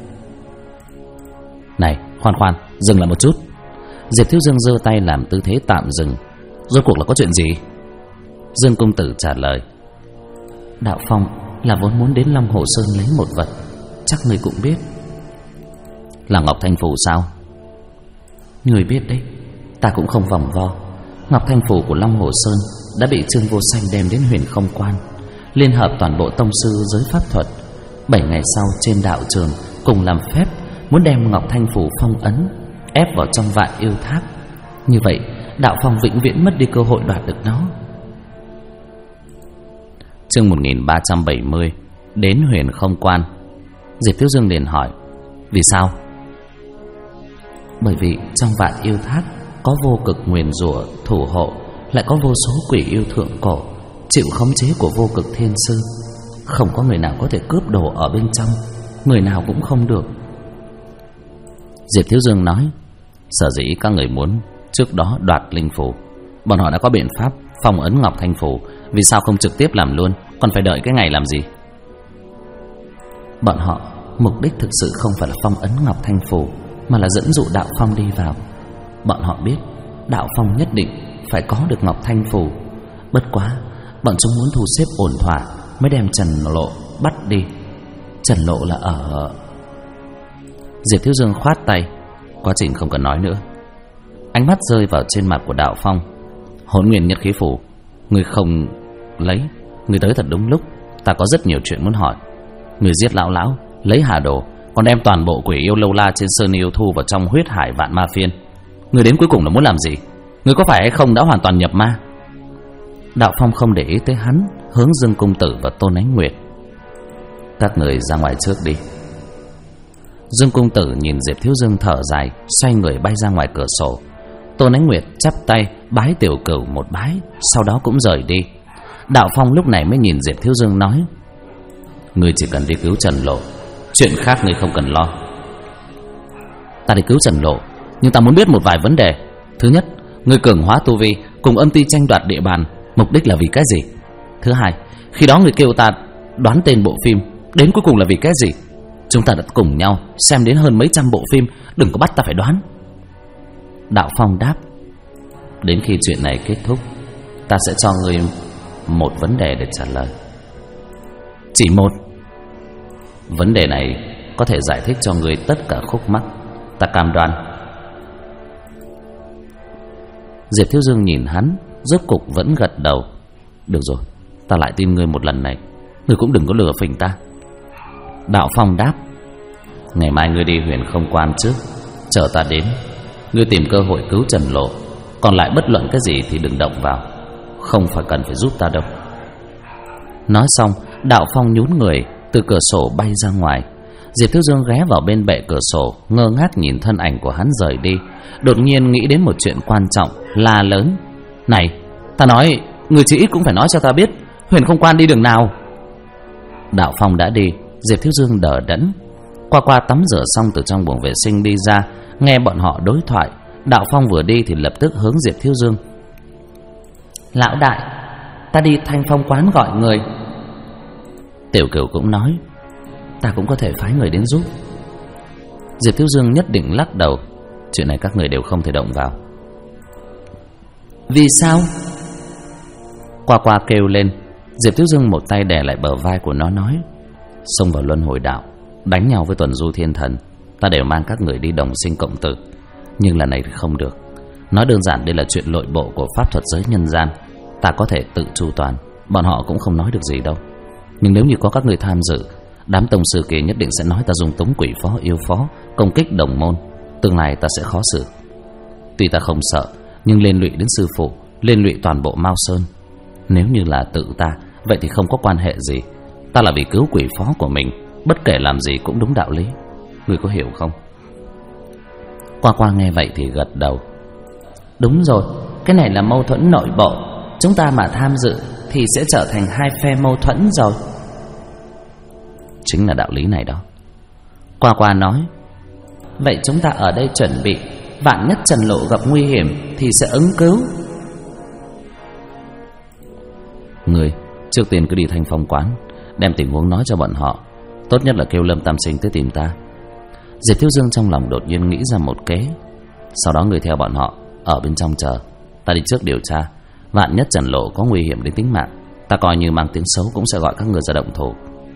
"Này, khoan, dừng lại một chút." Diệp Thiếu Dương giơ tay làm tư thế tạm dừng: "Rốt cuộc là có chuyện gì?" Dương công tử trả lời: "Đạo Phong là vốn muốn đến Long Hồ Sơn lấy một vật, chắc người cũng biết." "Là Ngọc Thanh Phù sao?" "Người biết đấy, ta cũng không vòng vo. Ngọc Thanh Phù của Long Hồ Sơn đã bị Trương Vô Sanh đem đến Huyền Không Quan, liên hợp toàn bộ tông sư giới pháp thuật. 7 ngày sau trên đạo trường cùng làm phép, muốn đem Ngọc Thanh Phù phong ấn ép vào trong Vạn Yêu Tháp. Như vậy Đạo Phong vĩnh viễn mất đi cơ hội đoạt được nó." Chương 1370: đến Huyền Không Quan. Diệp Thiếu Dương liền hỏi: vì sao? Bởi vì trong Vạn Yêu Tháp có vô cực nguyền rủa thủ hộ, lại có vô số quỷ yêu thượng cổ chịu khống chế của vô cực thiên sư. Không có người nào có thể cướp đồ ở bên trong, người nào cũng không được. Diệp Thiếu Dương nói: sở dĩ các người muốn trước đó đoạt linh phù, bọn họ đã có biện pháp phong ấn Ngọc Thanh Phù, vì sao không trực tiếp làm luôn, còn phải đợi cái ngày làm gì? Bọn họ mục đích thực sự không phải là phong ấn Ngọc Thanh Phù, mà là dẫn dụ Đạo Phong đi vào. Bọn họ biết Đạo Phong nhất định phải có được Ngọc Thanh Phù, bất quá bọn chúng muốn thu xếp ổn thỏa mới đem Trần Lộ bắt đi. Trần Lộ là ở... Diệp Thiếu Dương khoát tay: quá trình không cần nói nữa. Ánh mắt rơi vào trên mặt của Đạo Phong. Hỗn Nguyên Nhất Khí Phù người không lấy, người tới thật đúng lúc. Ta có rất nhiều chuyện muốn hỏi. Người giết lão lão, lấy Hà Đồ, còn đem toàn bộ quỷ yêu lâu la trên Sơn Yêu Thu vào trong huyết hải Vạn Ma Phiên. Người đến cuối cùng là muốn làm gì? Người có phải hay không đã hoàn toàn nhập ma? Đạo Phong không để ý tới hắn, hướng Dương Cung Tử và Tôn Ánh Nguyệt: các người ra ngoài trước đi. Dương Cung Tử nhìn Diệp Thiếu Dương thở dài, xoay người bay ra ngoài cửa sổ. Tôn Ánh Nguyệt chắp tay bái Tiểu Cửu một bái, sau đó cũng rời đi. Đạo Phong lúc này mới nhìn Diệp Thiếu Dương nói: người chỉ cần đi cứu Trần Lộ, chuyện khác người không cần lo. Ta đi cứu Trần Lộ, nhưng ta muốn biết một vài vấn đề. Thứ nhất, người cường hóa tu vi cùng Âm Ti tranh đoạt địa bàn, mục đích là vì cái gì? Thứ hai, khi đó người kêu ta đoán tên bộ phim, đến cuối cùng là vì cái gì? Chúng ta đã cùng nhau xem đến hơn mấy trăm bộ phim, đừng có bắt ta phải đoán. Đạo Phong đáp: đến khi chuyện này kết thúc, ta sẽ cho ngươi một vấn đề để trả lời. Chỉ một? Vấn đề này có thể giải thích cho ngươi tất cả khúc mắc, ta cam đoan. Diệp Thiếu Dương nhìn hắn, rốt cục vẫn gật đầu. Được rồi, ta lại tin ngươi một lần này, ngươi cũng đừng có lừa phỉnh ta. Đạo Phong đáp: ngày mai ngươi đi Huyền Không Quan trước, chờ ta đến. Ngươi tìm cơ hội cứu Trần Lộ, còn lại bất luận cái gì thì đừng động vào, không phải cần phải giúp ta đâu. Nói xong, Đạo Phong nhún người từ cửa sổ bay ra ngoài. Diệp Thiếu Dương ghé vào bên bệ cửa sổ, ngơ ngác nhìn thân ảnh của hắn rời đi. Đột nhiên nghĩ đến một chuyện quan trọng, la lớn: này, ta nói, người chỉ ít cũng phải nói cho ta biết Huyền Không Quan đi đường nào. Đạo Phong đã đi. Diệp Thiếu Dương đờ đẫn. Qua tắm rửa xong từ trong buồng vệ sinh đi ra, nghe bọn họ đối thoại. Đạo Phong vừa đi thì lập tức hướng Diệp Thiếu Dương: lão đại, ta đi Thanh Phong Quán gọi người. Tiểu Cửu cũng nói: ta cũng có thể phái người đến giúp. Diệp Thiếu Dương nhất định lắc đầu: chuyện này các người đều không thể động vào. Vì sao? Qua kêu lên. Diệp Thiếu Dương một tay đè lại bờ vai của nó nói: xông vào luân hồi đạo, đánh nhau với Tuần Du Thiên Thần, ta đều mang các người đi đồng sinh cộng tử. Nhưng lần này thì không được. Nói đơn giản đây là chuyện nội bộ của pháp thuật giới nhân gian, ta có thể tự chu toàn, bọn họ cũng không nói được gì đâu. Nhưng nếu như có các người tham dự, đám tông sư kia nhất định sẽ nói ta dùng tống quỷ phó, yêu phó, công kích đồng môn. Tương lai ta sẽ khó xử. Tuy ta không sợ, nhưng liên lụy đến sư phụ, liên lụy toàn bộ Mao Sơn. Nếu như là tự ta, vậy thì không có quan hệ gì. Ta là vì cứu quỷ phó của mình, bất kể làm gì cũng đúng đạo lý. Người có hiểu không? Qua nghe vậy thì gật đầu. Đúng rồi, cái này là mâu thuẫn nội bộ. Chúng ta mà tham dự thì sẽ trở thành hai phe mâu thuẫn rồi. Chính là đạo lý này đó. Qua nói: vậy chúng ta ở đây chuẩn bị, vạn nhất Trần Lộ gặp nguy hiểm thì sẽ ứng cứu. Người trước tiên cứ đi Thanh Phong Quán, đem tình huống nói cho bọn họ. Tốt nhất là kêu Lâm Tam Sinh tới tìm ta. Diệp Thiếu Dương trong lòng đột nhiên nghĩ ra một kế. Sau đó người theo bọn họ ở bên trong chờ, ta đi trước điều tra. Vạn nhất Trần Lộ có nguy hiểm đến tính mạng, ta coi như mang tiếng xấu cũng sẽ gọi các người ra động thủ.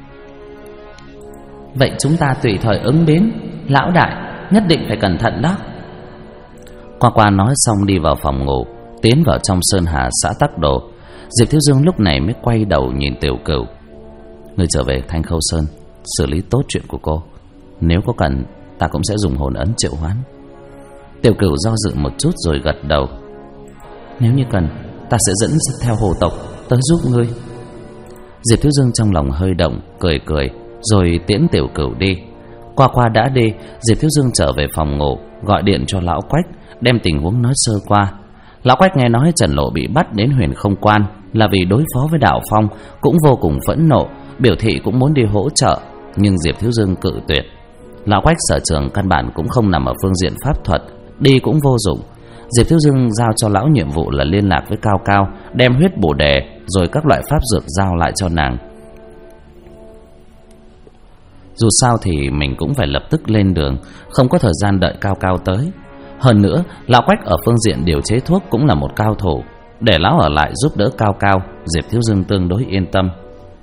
Vậy chúng ta tùy thời ứng biến. Lão đại, nhất định phải cẩn thận đó. Qua nói xong đi vào phòng ngủ, tiến vào trong sơn hà xã Tắc Đồ. Diệp Thiếu Dương lúc này mới quay đầu nhìn Tiểu Cửu: người trở về Thanh Khâu Sơn, xử lý tốt chuyện của cô. Nếu có cần, ta cũng sẽ dùng hồn ấn triệu hoán. Tiểu Cửu do dự một chút rồi gật đầu: nếu như cần, ta sẽ dẫn theo hồ tộc tới giúp ngươi. Diệp Thiếu Dương trong lòng hơi động, cười cười rồi tiễn Tiểu Cửu đi. Qua đã đi, Diệp Thiếu Dương trở về phòng ngủ, gọi điện cho Lão Quách, đem tình huống nói sơ qua. Lão Quách nghe nói Trần Lộ bị bắt đến Huyền Không Quan là vì đối phó với Đạo Phong, cũng vô cùng phẫn nộ, biểu thị cũng muốn đi hỗ trợ, nhưng Diệp Thiếu Dương cự tuyệt. Lão Quách sở trường căn bản cũng không nằm ở phương diện pháp thuật, đi cũng vô dụng. Diệp Thiếu Dương giao cho lão nhiệm vụ là liên lạc với Cao Cao, đem huyết bổ đề rồi các loại pháp dược giao lại cho nàng. Dù sao thì mình cũng phải lập tức lên đường, không có thời gian đợi Cao Cao tới. Hơn nữa, Lão Quách ở phương diện điều chế thuốc cũng là một cao thủ, để lão ở lại giúp đỡ Cao Cao, Diệp Thiếu Dương tương đối yên tâm.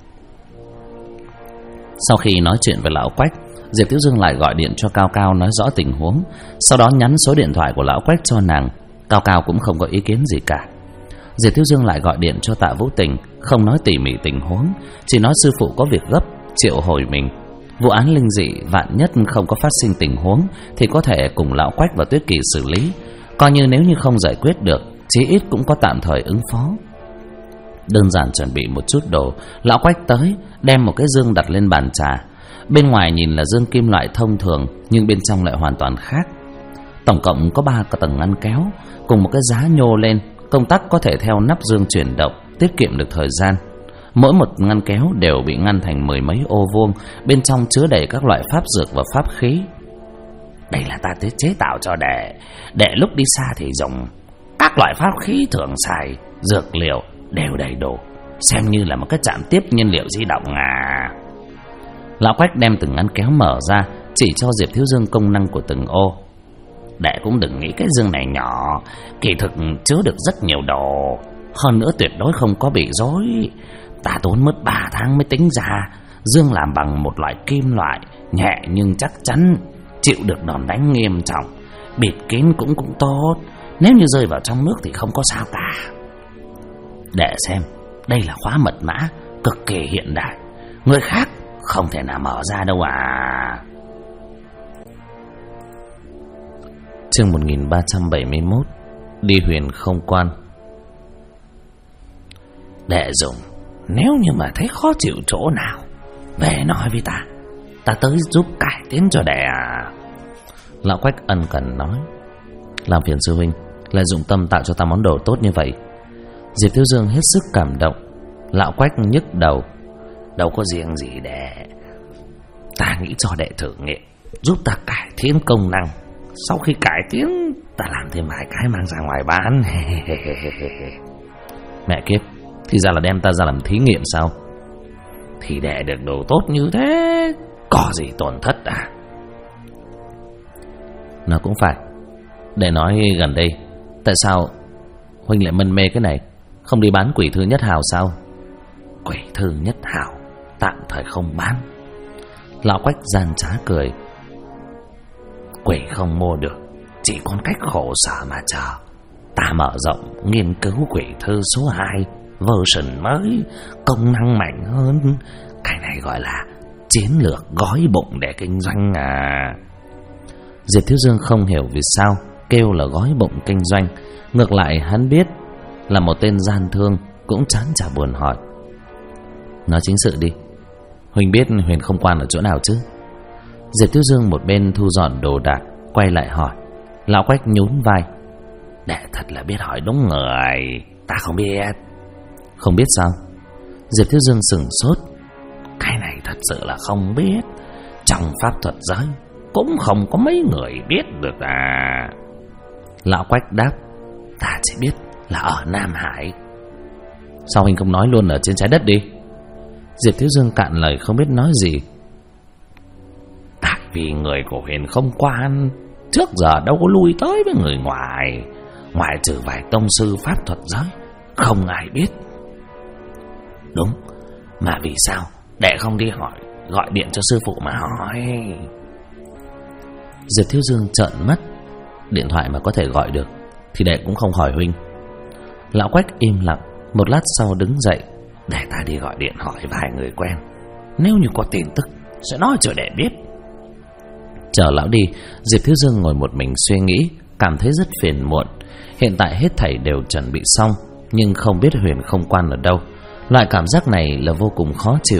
Sau khi nói chuyện với Lão Quách, Diệp Thiếu Dương lại gọi điện cho Cao Cao nói rõ tình huống, sau đó nhắn số điện thoại của Lão Quách cho nàng. Cao Cao cũng không có ý kiến gì cả. Diệp Thiếu Dương lại gọi điện cho Tạ Vũ Tình, không nói tỉ mỉ tình huống, chỉ nói sư phụ có việc gấp, triệu hồi mình. Vụ án linh dị vạn nhất không có phát sinh tình huống thì có thể cùng Lão Quách và Tuyết Kỳ xử lý, coi như nếu như không giải quyết được, chí ít cũng có tạm thời ứng phó. Đơn giản chuẩn bị một chút đồ, Lão Quách tới, đem một cái dương đặt lên bàn trà. Bên ngoài nhìn là dương kim loại thông thường, nhưng bên trong lại hoàn toàn khác. Tổng cộng có 3 tầng ngăn kéo, cùng một cái giá nhô lên, công tắc có thể theo nắp dương chuyển động, tiết kiệm được thời gian. Mỗi một ngăn kéo đều bị ngăn thành 10 mấy ô vuông, bên trong chứa đầy các loại pháp dược và pháp khí. Đây là ta chế tạo cho để lúc đi xa thì dùng. Các loại pháp khí thường xài, dược liệu đều đầy đủ, xem như là một cái trạm tiếp nhiên liệu di động à. Lão Quách đem từng ngăn kéo mở ra, chỉ cho Diệp Thiếu Dương công năng của từng ô. Đệ cũng đừng nghĩ cái dương này nhỏ, kỳ thực chứa được rất nhiều đồ. Hơn nữa tuyệt đối không có bị rối. Ta tốn mất 3 tháng mới tính ra. Dương làm bằng một loại kim loại nhẹ nhưng chắc chắn, chịu được đòn đánh nghiêm trọng, bịt kín cũng tốt. Nếu như rơi vào trong nước thì không có sao cả. Để xem, đây là khóa mật mã cực kỳ hiện đại, người khác không thể nào mở ra đâu à. Chương 1371 Đi Huyền Không Quan. Đệ dùng, nếu như mà thấy khó chịu chỗ nào, về nói với ta tới giúp cải tiến cho đệ à. Lão Quách ân cần nói. Làm phiền sư huynh, lại dụng tâm tạo cho ta món đồ tốt như vậy. Diệp Thiếu Dương hết sức cảm động. Lão Quách nhức đầu. Đâu có riêng gì đệ, ta nghĩ cho đệ thử nghiệm, giúp ta cải tiến công năng. Sau khi cải tiến, ta làm thêm vài cái mang ra ngoài bán. Mẹ kiếp, thì ra là đem ta ra làm thí nghiệm sao? Thì đệ được đồ tốt như thế, có gì tổn thất à? Nó cũng phải. Để nói gần đây, tại sao huynh lại mân mê cái này, không đi bán quỷ thư nhất hào sao? Quỷ thư nhất hào tạm thời không bán. Lão Quách gian trá cười. Quỷ không mua được, chỉ còn cách khổ sở mà chờ. Ta mở rộng nghiên cứu quỷ thư số 2 version mới, công năng mạnh hơn. Cái này gọi là chiến lược gói bụng để kinh doanh à. Diệp Thiếu Dương không hiểu vì sao kêu là gói bụng kinh doanh. Ngược lại hắn biết là một tên gian thương, cũng chán chả buồn hỏi. Nói chính sự đi, huynh biết Huyền Không Quan ở chỗ nào chứ? Diệp Thiếu Dương một bên thu dọn đồ đạc, quay lại hỏi. Lão Quách nhún vai. Đệ thật là biết hỏi đúng người, ta không biết. Không biết sao? Diệp Thiếu Dương sửng sốt. Cái này thật sự là không biết. Trong pháp thuật giới cũng không có mấy người biết được à. Lão Quách đáp. Ta chỉ biết là ở Nam Hải. Sao huynh không nói luôn ở trên trái đất đi? Diệp Thiếu Dương cạn lời không biết nói gì. Tại vì người của Huyền Không Quan trước giờ đâu có lui tới với người ngoài, ngoại trừ vài tông sư pháp thuật giới, không ai biết. Đúng, mà vì sao đệ không đi hỏi, gọi điện cho sư phụ mà hỏi? Diệp Thiếu Dương trợn mắt. Điện thoại mà có thể gọi được thì đệ cũng không hỏi huynh. Lão Quách im lặng, một lát sau đứng dậy. Để ta đi gọi điện hỏi vài người quen, nếu như có tin tức sẽ nói cho đệ biết. Chờ lão đi, Diệp Thiếu Dương ngồi một mình suy nghĩ, cảm thấy rất phiền muộn. Hiện tại hết thảy đều chuẩn bị xong, nhưng không biết Huyền Không Quan ở đâu. Loại cảm giác này là vô cùng khó chịu.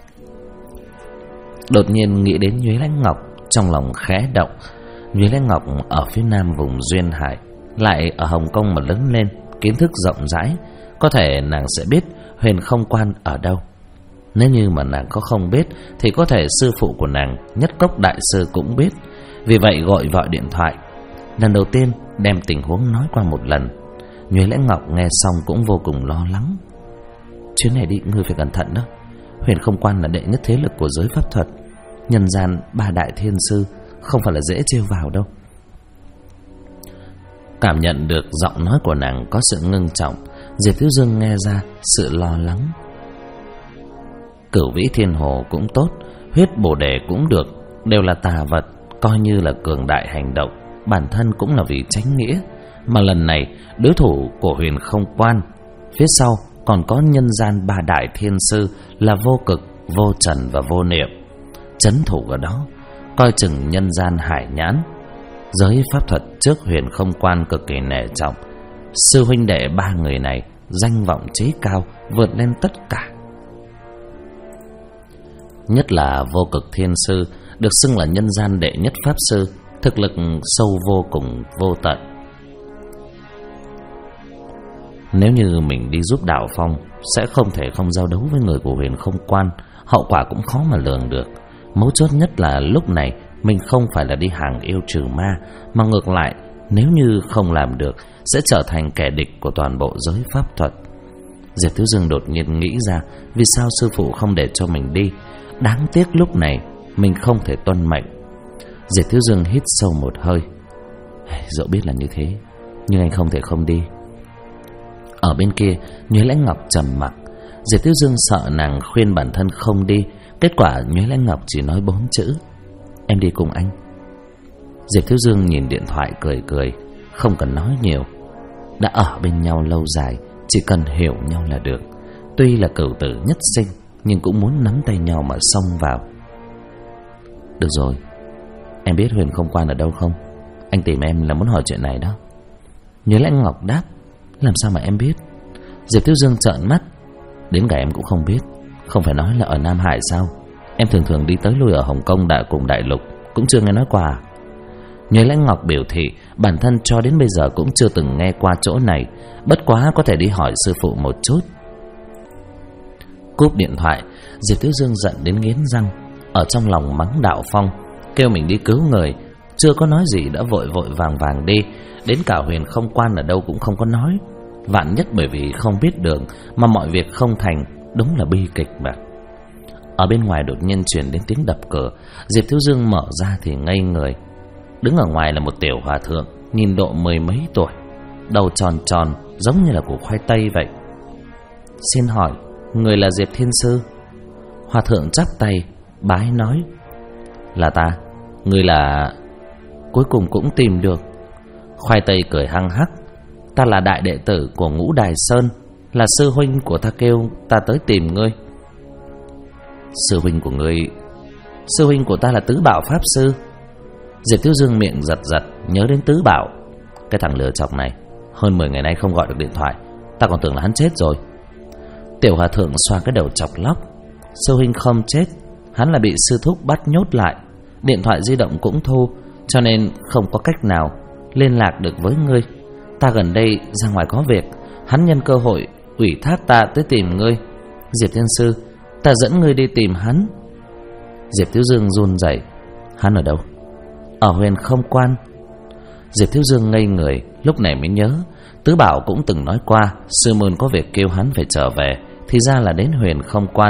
Đột nhiên nghĩ đến Nhuế Lãnh Ngọc, trong lòng khẽ động. Nhuế Lãnh Ngọc ở phía nam vùng Duyên Hải, lại ở Hồng Kông mà lớn lên, kiến thức rộng rãi, có thể nàng sẽ biết Huyền Không Quan ở đâu. Nếu như mà nàng có không biết thì có thể sư phụ của nàng Nhất Cốc đại sư cũng biết. Vì vậy gọi điện thoại. Lần đầu tiên đem tình huống nói qua một lần. Nhuế Lãnh Ngọc nghe xong cũng vô cùng lo lắng. Chuyến này đi ngươi phải cẩn thận đó. Huyền Không Quan là đệ nhất thế lực của giới pháp thuật, nhân gian 3 đại thiên sư, không phải là dễ trêu vào đâu. Cảm nhận được giọng nói của nàng có sự ngưng trọng, Diệp Thiếu Dương nghe ra sự lo lắng. Cửu Vĩ Thiên Hồ cũng tốt, huyết bồ đề cũng được, đều là tà vật, coi như là cường đại hành động, bản thân cũng là vì chánh nghĩa. Mà lần này đối thủ của Huyền Không Quan, phía sau còn có nhân gian 3 đại thiên sư là Vô Cực, Vô Trần và Vô Niệm, trấn thủ ở đó, coi chừng nhân gian hải nhãn. Giới pháp thuật trước Huyền Không Quan cực kỳ nể trọng. Sư huynh đệ 3 người này danh vọng chí cao, vượt lên tất cả. Nhất là Vô Cực Thiên Sư, được xưng là nhân gian đệ nhất pháp sư, thực lực sâu vô cùng vô tận. Nếu như mình đi giúp Đạo Phong, sẽ không thể không giao đấu với người của Huyền Không Quan, hậu quả cũng khó mà lường được. Mấu chốt nhất là lúc này mình không phải là đi hàng yêu trừ ma, mà ngược lại, nếu như không làm được, sẽ trở thành kẻ địch của toàn bộ giới pháp thuật. Diệp Thiếu Dương đột nhiên nghĩ ra, vì sao sư phụ không để cho mình đi. Đáng tiếc lúc này mình không thể tuân mệnh. Diệp Thiếu Dương hít sâu một hơi. Dẫu biết là như thế, nhưng anh không thể không đi. Ở bên kia, Nhuế Lãnh Ngọc trầm mặc. Diệp Thiếu Dương sợ nàng khuyên bản thân không đi. Kết quả Nhuế Lãnh Ngọc chỉ nói 4 chữ: em đi cùng anh. Diệp Thiếu Dương nhìn điện thoại cười cười. Không cần nói nhiều, đã ở bên nhau lâu dài, chỉ cần hiểu nhau là được. Tuy là cửu tử nhất sinh, nhưng cũng muốn nắm tay nhau mà xông vào. Được rồi, em biết Huyền Không Quan ở đâu không? Anh tìm em là muốn hỏi chuyện này đó. Nhuế Lãnh Ngọc đáp: làm sao mà em biết? Diệp Thiếu Dương trợn mắt: đến cả em cũng không biết? Không phải nói là ở Nam Hải sao? Em thường thường đi tới lui ở Hồng Kông cùng đại lục, cũng chưa nghe nói qua. Nhuế Lãnh Ngọc biểu thị bản thân cho đến bây giờ cũng chưa từng nghe qua chỗ này, bất quá có thể đi hỏi sư phụ một chút. Cúp điện thoại, Diệp Thiếu Dương giận đến nghiến răng, ở trong lòng mắng Đạo Phong, kêu mình đi cứu người. Chưa có nói gì đã vội vàng đi, đến cả Huyền Không Quan ở đâu cũng không có nói. Vạn nhất bởi vì không biết đường mà mọi việc không thành, đúng là bi kịch mà. Ở bên ngoài đột nhiên truyền đến tiếng đập cửa. Diệp Thiếu Dương mở ra thì ngây người. Đứng ở ngoài là một tiểu hòa thượng, nhìn độ 10 mấy tuổi, đầu tròn tròn giống như là củ khoai tây vậy. Xin hỏi, người là Diệp Thiên Sư? Hòa thượng chắp tay bái nói: là ta. Người là... Cuối cùng cũng tìm được. Khoai tây cười hăng hắc: ta là đại đệ tử của Ngũ Đài Sơn, là sư huynh của ta kêu ta tới tìm ngươi. Sư huynh của ngươi? Sư huynh của ta là Tứ Bảo Pháp Sư. Diệp Thiếu Dương miệng giật nhớ đến Tứ Bảo. Cái thằng lừa chọc này, hơn 10 ngày nay không gọi được điện thoại, ta còn tưởng là hắn chết rồi. Tiểu hòa thượng xoa cái đầu chọc lóc: sư huynh không chết, hắn là bị sư thúc bắt nhốt lại, điện thoại di động cũng thu, cho nên không có cách nào liên lạc được với ngươi. Ta gần đây ra ngoài có việc, hắn nhân cơ hội ủy thác ta tới tìm ngươi. Diệp Thiên Sư, ta dẫn ngươi đi tìm hắn. Diệp Thiếu Dương run rẩy: hắn ở đâu? Ở Huyền Không Quan. Diệp Thiếu Dương ngây người, lúc này mới nhớ Tứ Bảo cũng từng nói qua sư môn có việc kêu hắn phải trở về, thì ra là đến Huyền Không Quan.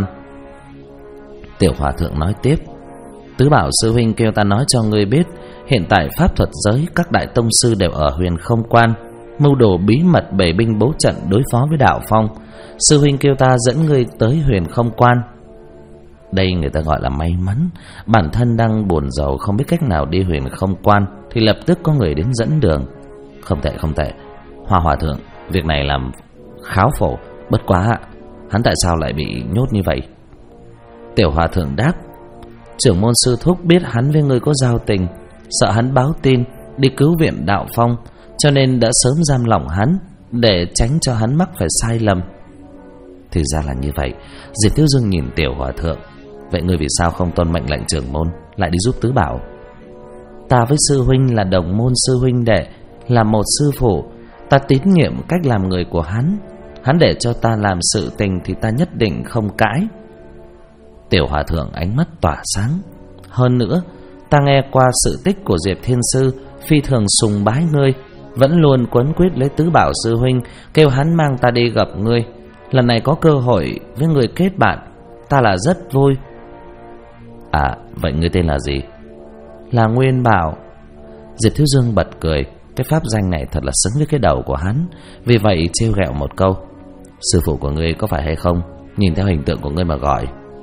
Tiểu hòa thượng nói tiếp: Tứ Bảo sư huynh kêu ta nói cho ngươi biết, hiện tại pháp thuật giới các đại tông sư đều ở Huyền Không Quan, mưu đồ bí mật bày binh bố trận đối phó với Đạo Phong. Sư huynh kêu ta dẫn ngươi tới Huyền Không Quan. Đây người ta gọi là may mắn. Bản thân đang buồn rầu không biết cách nào đi Huyền Không Quan, thì lập tức có người đến dẫn đường. Không tệ Hoa hòa thượng, việc này làm kháo phổ. Bất quá hắn tại sao lại bị nhốt như vậy? Tiểu hòa thượng đáp: trưởng môn sư thúc biết hắn với ngươi có giao tình, sợ hắn báo tin đi cứu viện Đạo Phong, cho nên đã sớm giam lỏng hắn để tránh cho hắn mắc phải sai lầm. Thì ra là như vậy. Diệp Thiếu Dương nhìn Tiểu Hòa Thượng: vậy ngươi vì sao không tuân mệnh lệnh trưởng môn, lại đi giúp tứ bảo? Ta với sư huynh là đồng môn sư huynh đệ, là một sư phụ. Ta tín nhiệm cách làm người của hắn. Hắn để cho ta làm sự tình thì ta nhất định không cãi. Tiểu Hòa Thượng ánh mắt tỏa sáng: hơn nữa, ta nghe qua sự tích của Diệp Thiên Sư, phi thường sùng bái ngươi, vẫn luôn quấn quýt lấy tứ bảo sư huynh, kêu hắn mang ta đi gặp ngươi. Lần này có cơ hội với người kết bạn, ta là rất vui. À, vậy ngươi tên là gì? Là Nguyên Bảo. Diệp Thiếu Dương bật cười, cái pháp danh này thật là xứng với cái đầu của hắn. Vì vậy trêu ghẹo một câu: sư phụ của ngươi có phải hay không? Nhìn theo hình tượng của ngươi mà gọi.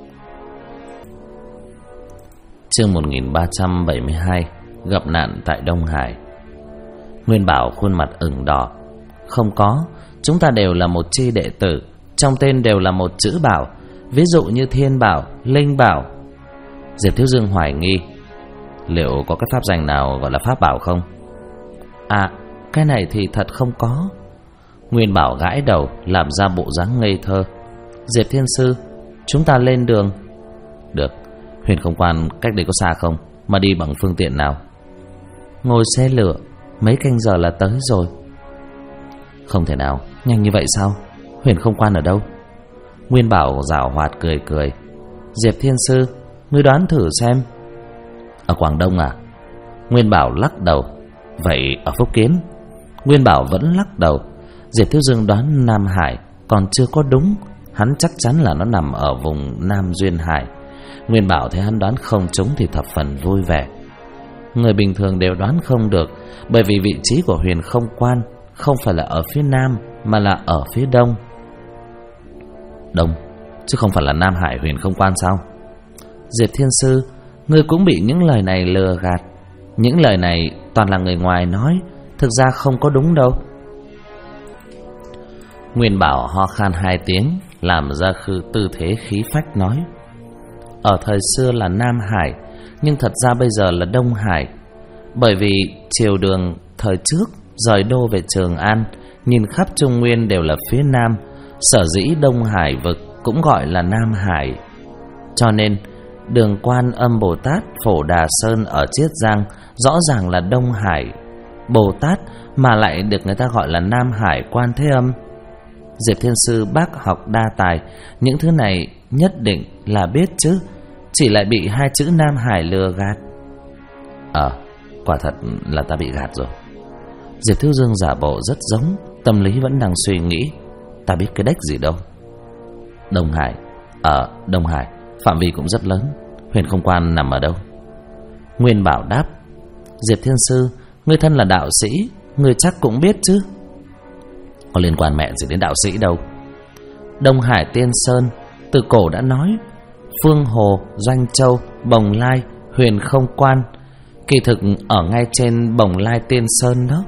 Chương 1372: gặp nạn tại Đông Hải. Nguyên Bảo khuôn mặt ửng đỏ: không có, chúng ta đều là một chi đệ tử, trong tên đều là một chữ bảo, ví dụ như Thiên Bảo, Linh Bảo. Diệp Thiếu Dương hoài nghi: liệu có cái pháp danh nào gọi là pháp bảo không? À, cái này thì thật không có. Nguyên Bảo gãi đầu, làm ra bộ dáng ngây thơ. Diệp Thiên Sư, chúng ta lên đường. Được. Huyền Không Quan cách đây có xa không? Mà đi bằng phương tiện nào? Ngồi xe lửa, mấy canh giờ là tới rồi. Không thể nào, nhanh như vậy sao? Huyền Không Quan ở đâu? Nguyên Bảo giảo hoạt cười cười: Diệp Thiên Sư, ngươi đoán thử xem. Ở Quảng Đông à? Nguyên Bảo lắc đầu: vậy ở Phúc Kiến? Nguyên Bảo vẫn lắc đầu. Diệp Thiếu Dương đoán Nam Hải còn chưa có đúng, hắn chắc chắn là nó nằm ở vùng Nam Duyên Hải. Nguyên Bảo thấy hắn đoán không trúng thì thập phần vui vẻ. Người bình thường đều đoán không được, bởi vì vị trí của Huyền Không Quan không phải là ở phía Nam, mà là ở phía Đông. Đông? Chứ không phải là Nam Hải Huyền Không Quan sao? Diệp Thiên Sư, ngươi cũng bị những lời này lừa gạt. Những lời này toàn là người ngoài nói, thực ra không có đúng đâu. Nguyên Bảo ho khan 2 tiếng, làm ra tư thế khí phách nói: ở thời xưa là Nam Hải, nhưng thật ra bây giờ là Đông Hải. Bởi vì triều đường thời trước rời đô về Trường An, nhìn khắp Trung Nguyên đều là phía Nam, sở dĩ Đông Hải vực cũng gọi là Nam Hải. Cho nên đường Quan Âm Bồ Tát Phổ Đà Sơn ở Chiết Giang rõ ràng là Đông Hải Bồ Tát, mà lại được người ta gọi là Nam Hải Quan Thế Âm. Diệp Thiên Sư bác học đa tài, những thứ này nhất định là biết chứ, chỉ lại bị 2 chữ Nam Hải lừa gạt. Quả thật là ta bị gạt rồi. Diệp Thiếu Dương giả bộ rất giống, tâm lý vẫn đang suy nghĩ: ta biết cái đếch gì đâu. Đông Hải? Đông Hải phạm vi cũng rất lớn. Huyền Không Quan nằm ở đâu? Nguyên Bảo đáp: Diệp Thiên Sư, ngươi thân là đạo sĩ, ngươi chắc cũng biết chứ. Có liên quan mẹ gì đến đạo sĩ đâu. Đông Hải Tiên Sơn từ cổ đã nói: Phương Hồ, Doanh Châu, Bồng Lai, Huyền Không Quan, kỳ thực ở ngay trên Bồng Lai Tiên Sơn đó.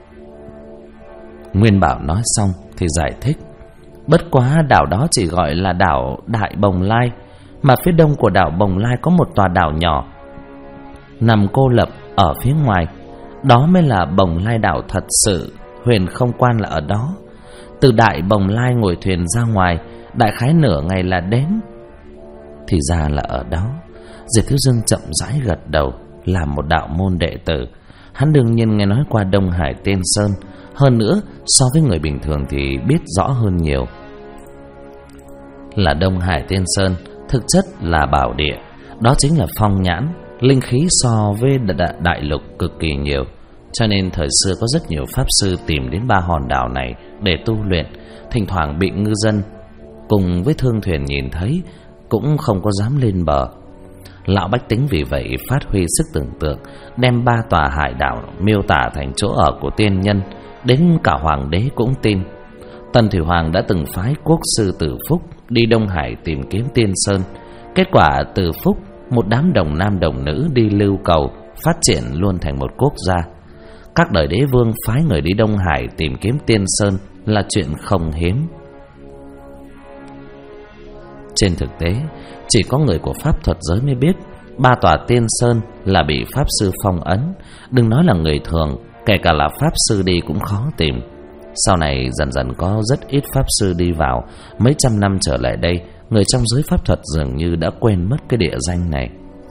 Nguyên Bảo nói xong thì giải thích: bất quá đảo đó chỉ gọi là đảo Đại Bồng Lai, mà phía đông của đảo Bồng Lai có một tòa đảo nhỏ nằm cô lập ở phía ngoài, đó mới là Bồng Lai đảo thật sự. Huyền Không Quan là ở đó. Từ Đại Bồng Lai ngồi thuyền ra ngoài, đại khái nửa ngày là đến. Thì ra là ở đó. Diệp Thiếu Dương chậm rãi gật đầu. Làm một đạo môn đệ tử, hắn đương nhiên nghe nói qua Đông Hải Tiên Sơn, hơn nữa so với người bình thường thì biết rõ hơn nhiều. Là Đông Hải Tiên Sơn, thực chất là bảo địa, đó chính là phong nhãn, linh khí so với đại lục cực kỳ nhiều. Cho nên thời xưa có rất nhiều pháp sư tìm đến 3 hòn đảo này để tu luyện, thỉnh thoảng bị ngư dân cùng với thương thuyền nhìn thấy cũng không có dám lên bờ. Lão bách tính vì vậy phát huy sức tưởng tượng, đem 3 tòa hải đảo miêu tả thành chỗ ở của tiên nhân, đến cả hoàng đế cũng tin. Tần Thủy Hoàng đã từng phái quốc sư Từ Phúc đi Đông Hải tìm kiếm Tiên Sơn. Kết quả Từ Phúc, một đám đồng nam đồng nữ đi lưu cầu, phát triển luôn thành một quốc gia. Các đời đế vương phái người đi Đông Hải tìm kiếm Tiên Sơn là chuyện không hiếm. Trên thực tế, chỉ có người của pháp thuật giới mới biết 3 tòa Tiên Sơn là bị pháp sư phong ấn. Đừng nói là người thường, kể cả là pháp sư đi cũng khó tìm. Sau này dần dần có rất ít pháp sư đi vào. Mấy trăm năm trở lại đây, người trong giới pháp thuật dường như đã quên mất cái địa danh này.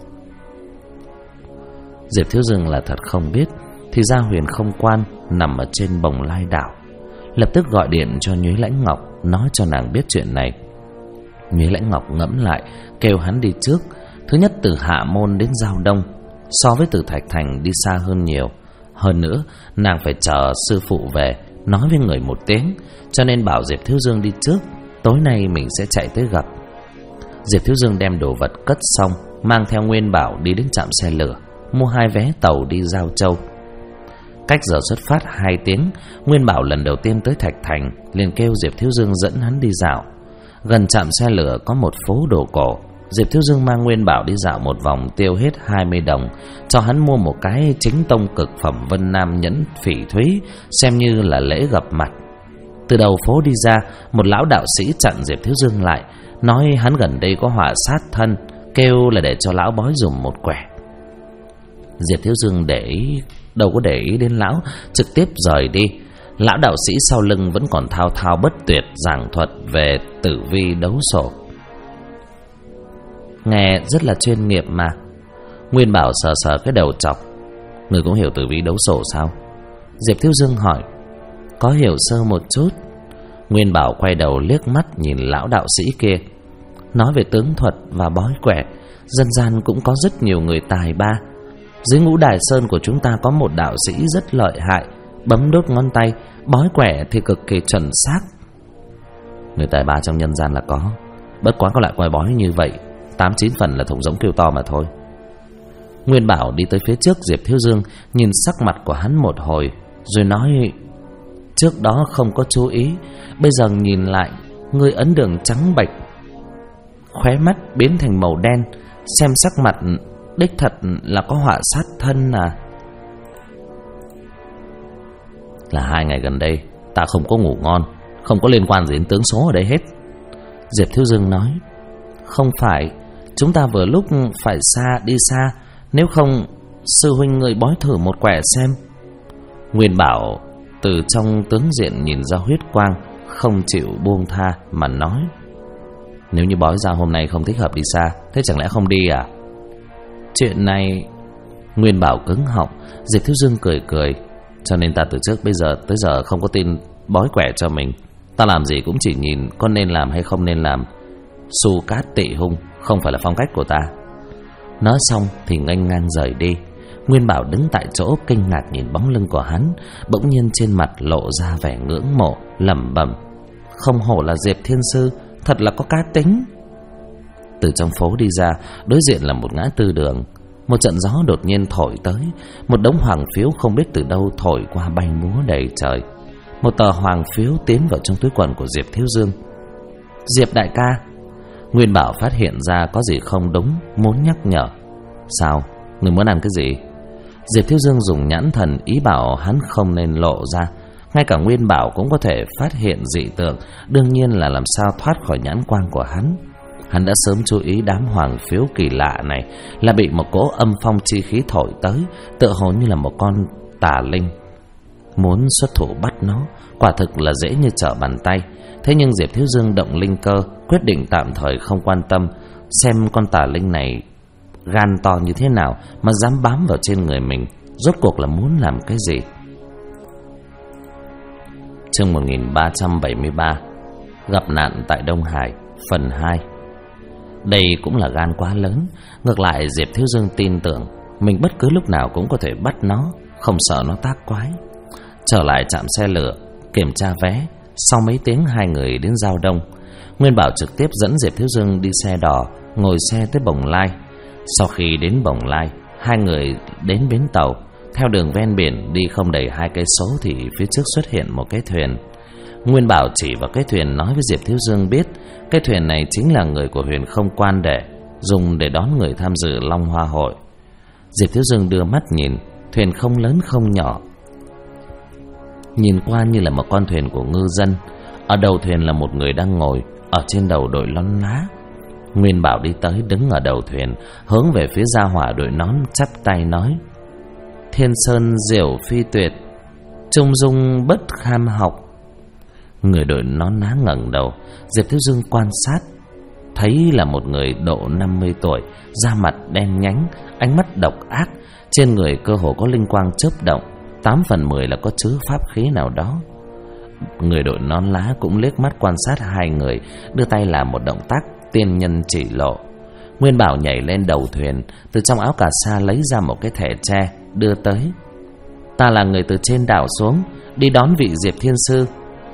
Diệp Thiếu Dương là thật không biết, thì ra Huyền Không Quan nằm ở trên Bồng Lai đảo. Lập tức gọi điện cho Nhuế Lãnh Ngọc, nói cho nàng biết chuyện này. Nhuế Lãnh Ngọc ngẫm lại, kêu hắn đi trước. Thứ nhất, từ Hạ Môn đến Giao Đông so với từ Thạch Thành đi xa hơn nhiều. Hơn nữa, nàng phải chờ sư phụ về, nói với người một tiếng, cho nên bảo Diệp Thiếu Dương đi trước. Tối nay mình sẽ chạy tới gặp. Diệp Thiếu Dương đem đồ vật cất xong, mang theo Nguyên Bảo đi đến trạm xe lửa, mua 2 vé tàu đi Giao Châu. Cách giờ xuất phát 2 tiếng, Nguyên Bảo lần đầu tiên tới Thạch Thành, liền kêu Diệp Thiếu Dương dẫn hắn đi dạo. Gần trạm xe lửa có một phố đồ cổ. Diệp Thiếu Dương mang Nguyên Bảo đi dạo một vòng, tiêu hết 20 đồng, cho hắn mua một cái chính tông cực phẩm Vân Nam nhẫn phỉ thúy, xem như là lễ gặp mặt. Từ đầu phố đi ra, một lão đạo sĩ chặn Diệp Thiếu Dương lại, nói hắn gần đây có họa sát thân, kêu là để cho lão bói dùm một quẻ. Diệp Thiếu Dương đâu có để ý đến lão, trực tiếp rời đi. Lão đạo sĩ sau lưng vẫn còn thao thao bất tuyệt giảng thuật về tử vi đấu sổ. Nghe rất là chuyên nghiệp mà. Nguyên Bảo sờ sờ cái đầu chọc. Người cũng hiểu tử vi đấu sổ sao? Diệp Thiếu Dương hỏi. Có hiểu sơ một chút. Nguyên Bảo quay đầu liếc mắt nhìn lão đạo sĩ kia. Nói về tướng thuật và bói quẻ, dân gian cũng có rất nhiều người tài ba. Dưới Ngũ Đài Sơn của chúng ta có một đạo sĩ rất lợi hại, bấm đốt ngón tay, bói quẻ thì cực kỳ chuẩn xác. Người tài ba trong nhân gian là có, bất quá có loại coi bói như vậy 8-9 phần là thùng giống kêu to mà thôi. Nguyên Bảo đi tới phía trước Diệp Thiếu Dương, nhìn sắc mặt của hắn một hồi, rồi nói: Trước đó không có chú ý, bây giờ nhìn lại, ngươi ấn đường trắng bệch, khóe mắt biến thành màu đen, xem sắc mặt đích thật là có họa sát thân à. Là 2 ngày gần đây ta không có ngủ ngon, không có liên quan gì đến tướng số ở đây hết. Diệp Thiếu Dương nói: Không phải, chúng ta vừa lúc phải đi xa, nếu không sư huynh người bói thử một quẻ xem. Nguyên Bảo từ trong tướng diện nhìn ra huyết quang, không chịu buông tha mà nói: Nếu như bói ra hôm nay không thích hợp đi xa, thế chẳng lẽ không đi à? Chuyện này... Nguyên Bảo cứng họng. Diệp Thiếu Dương cười cười: Cho nên ta từ trước bây giờ tới giờ không có tin bói quẻ cho mình. Ta làm gì cũng chỉ nhìn có nên làm hay không nên làm. Xu cát tị hung không phải là phong cách của ta. Nói xong thì nghênh ngang rời đi. Nguyên Bảo đứng tại chỗ kinh ngạc nhìn bóng lưng của hắn, bỗng nhiên trên mặt lộ ra vẻ ngưỡng mộ, lẩm bẩm: Không hổ là Diệp Thiên Sư, thật là có cá tính. Từ trong phố đi ra, đối diện là một ngã tư đường. Một trận gió đột nhiên thổi tới, một đống hoàng phiếu không biết từ đâu thổi qua bay múa đầy trời. Một tờ hoàng phiếu tiến vào trong túi quần của Diệp Thiếu Dương. Diệp đại ca. Nguyên Bảo phát hiện ra có gì không đúng, muốn nhắc nhở. Sao? Người muốn ăn cái gì? Diệp Thiếu Dương dùng nhãn thần ý bảo hắn không nên lộ ra. Ngay cả Nguyên Bảo cũng có thể phát hiện dị tượng, đương nhiên là làm sao thoát khỏi nhãn quang của hắn. Hắn đã sớm chú ý đám hoàng phiếu kỳ lạ này là bị một cỗ âm phong chi khí thổi tới, tựa hồ như là một con tà linh. Muốn xuất thủ bắt nó, quả thực là dễ như trở bàn tay. Thế nhưng Diệp Thiếu Dương động linh cơ, quyết định tạm thời không quan tâm, xem con tà linh này gan to như thế nào mà dám bám vào trên người mình, rốt cuộc là muốn làm cái gì. Chương 1373 Gặp nạn tại Đông Hải, phần 2. Đây cũng là gan quá lớn. Ngược lại Diệp Thiếu Dương tin tưởng mình bất cứ lúc nào cũng có thể bắt nó, không sợ nó tác quái. Trở lại trạm xe lửa, kiểm tra vé. Sau mấy tiếng 2 người đến Giao Đông. Nguyên Bảo trực tiếp dẫn Diệp Thiếu Dương đi xe đò, ngồi xe tới Bồng Lai. Sau khi đến Bồng Lai, 2 người đến bến tàu. Theo đường ven biển đi không đầy 2 cây số thì phía trước xuất hiện một cái thuyền. Nguyên Bảo chỉ vào cái thuyền nói với Diệp Thiếu Dương biết cái thuyền này chính là người của Huyền Không Quan dùng để đón người tham dự Long Hoa Hội. Diệp Thiếu Dương đưa mắt nhìn, thuyền không lớn không nhỏ, nhìn qua như là một con thuyền của ngư dân. Ở đầu thuyền là một người đang ngồi, ở trên đầu đội nón lá. Nguyên Bảo đi tới đứng ở đầu thuyền, hướng về phía gia hỏa đội nón, chắp tay nói: Thiên sơn diệu phi tuyệt, trung dung bất kham học, Người đội nón lá ngẩng đầu. Diệp Thiếu Dương quan sát thấy là một người độ 50 tuổi, da mặt đen nhánh, ánh mắt độc ác, trên người cơ hồ có linh quang chớp động, 8 phần 10 là có chứa pháp khí nào đó. Người đội nón lá cũng liếc mắt quan sát hai người, đưa tay làm một động tác tiên nhân chỉ lộ. Nguyên Bảo nhảy lên đầu thuyền, từ trong áo cà sa lấy ra một cái thẻ tre đưa tới. Ta là người từ trên đảo xuống, đi đón vị Diệp Thiên Sư.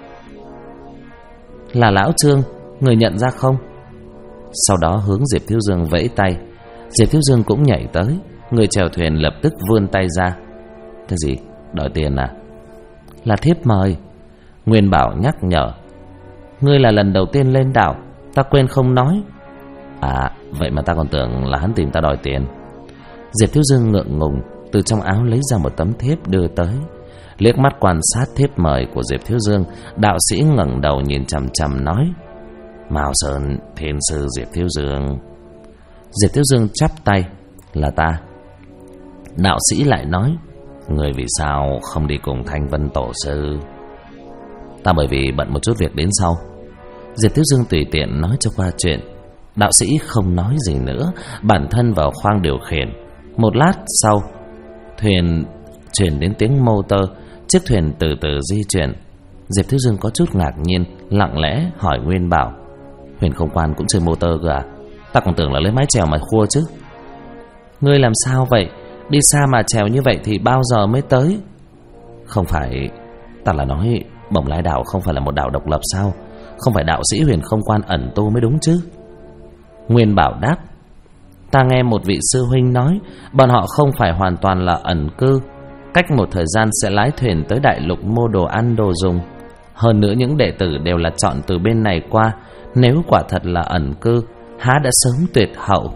Là lão Trương, người nhận ra không? Sau đó hướng Diệp Thiếu Dương vẫy tay. Diệp Thiếu Dương cũng nhảy tới. Người chèo thuyền lập tức vươn tay ra. Cái gì? Đòi tiền à? Là thiếp mời. Nguyên Bảo nhắc nhở. Ngươi là lần đầu tiên lên đảo, ta quên không nói. À, vậy mà ta còn tưởng là hắn tìm ta đòi tiền. Diệp Thiếu Dương ngượng ngùng, từ trong áo lấy ra một tấm thiếp đưa tới. Liếc mắt quan sát thiếp mời của Diệp Thiếu Dương, đạo sĩ ngẩng đầu nhìn chằm chằm nói. Mao Sơn Thiên Sư Diệp Thiếu Dương. Diệp Thiếu Dương chắp tay. Là ta. Đạo sĩ lại nói. Người vì sao không đi cùng Thanh Vân Tổ Sư? Ta bởi vì bận một chút việc đến sau. Diệp Thiếu Dương tùy tiện nói cho qua chuyện. Đạo sĩ không nói gì nữa, bản thân vào khoang điều khiển. Một lát sau, thuyền truyền đến tiếng motor, chiếc thuyền từ từ di chuyển. Diệp Thiếu Dương có chút ngạc nhiên, lặng lẽ hỏi Nguyên Bảo. Huyền Không Quan cũng chơi motor cơ à? Ta còn tưởng là lấy mái chèo mà khua chứ. Ngươi làm sao vậy? Đi xa mà chèo như vậy thì bao giờ mới tới? Không phải, ta là nói Bồng Lai đảo không phải là một đảo độc lập sao? Không phải đạo sĩ Huyền Không Quan ẩn tu mới đúng chứ? Nguyên Bảo đáp. Ta nghe một vị sư huynh nói, bọn họ không phải hoàn toàn là ẩn cư, cách một thời gian sẽ lái thuyền tới đại lục mua đồ ăn đồ dùng. Hơn nữa những đệ tử đều là chọn từ bên này qua. Nếu quả thật là ẩn cư, há đã sớm tuyệt hậu.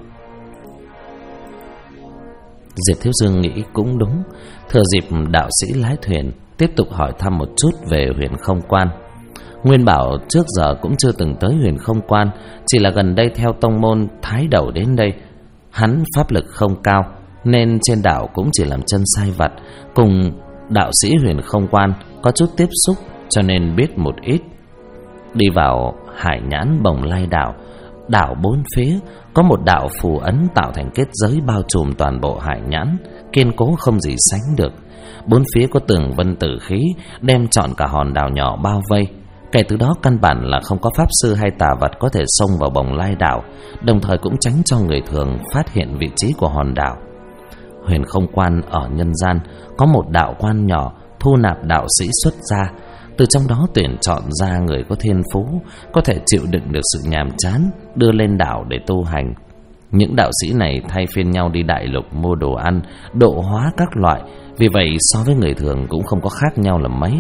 Diệp Thiếu Dương nghĩ cũng đúng. Thừa dịp đạo sĩ lái thuyền, tiếp tục hỏi thăm một chút về Huyền Không Quan. Nguyên Bảo trước giờ cũng chưa từng tới Huyền Không Quan, chỉ là gần đây theo tông môn Thái Đầu đến đây. Hắn pháp lực không cao, nên trên đảo cũng chỉ làm chân sai vặt, cùng đạo sĩ Huyền Không Quan có chút tiếp xúc, cho nên biết một ít. Đi vào hải nhãn Bồng Lai đảo, đảo bốn phía có một đạo phù ấn tạo thành kết giới bao trùm toàn bộ hải nhãn, kiên cố không gì sánh được. Bốn phía có tường vân tử khí đem trọn cả hòn đảo nhỏ bao vây. Kể từ đó căn bản là không có pháp sư hay tà vật có thể xông vào Bồng Lai đảo, đồng thời cũng tránh cho người thường phát hiện vị trí của hòn đảo. Huyền Không Quan ở nhân gian có một đạo quan nhỏ thu nạp đạo sĩ xuất gia, từ trong đó tuyển chọn ra người có thiên phú, có thể chịu đựng được sự nhàm chán, đưa lên đảo để tu hành. Những đạo sĩ này thay phiên nhau đi đại lục mua đồ ăn, độ hóa các loại, vì vậy so với người thường cũng không có khác nhau là mấy.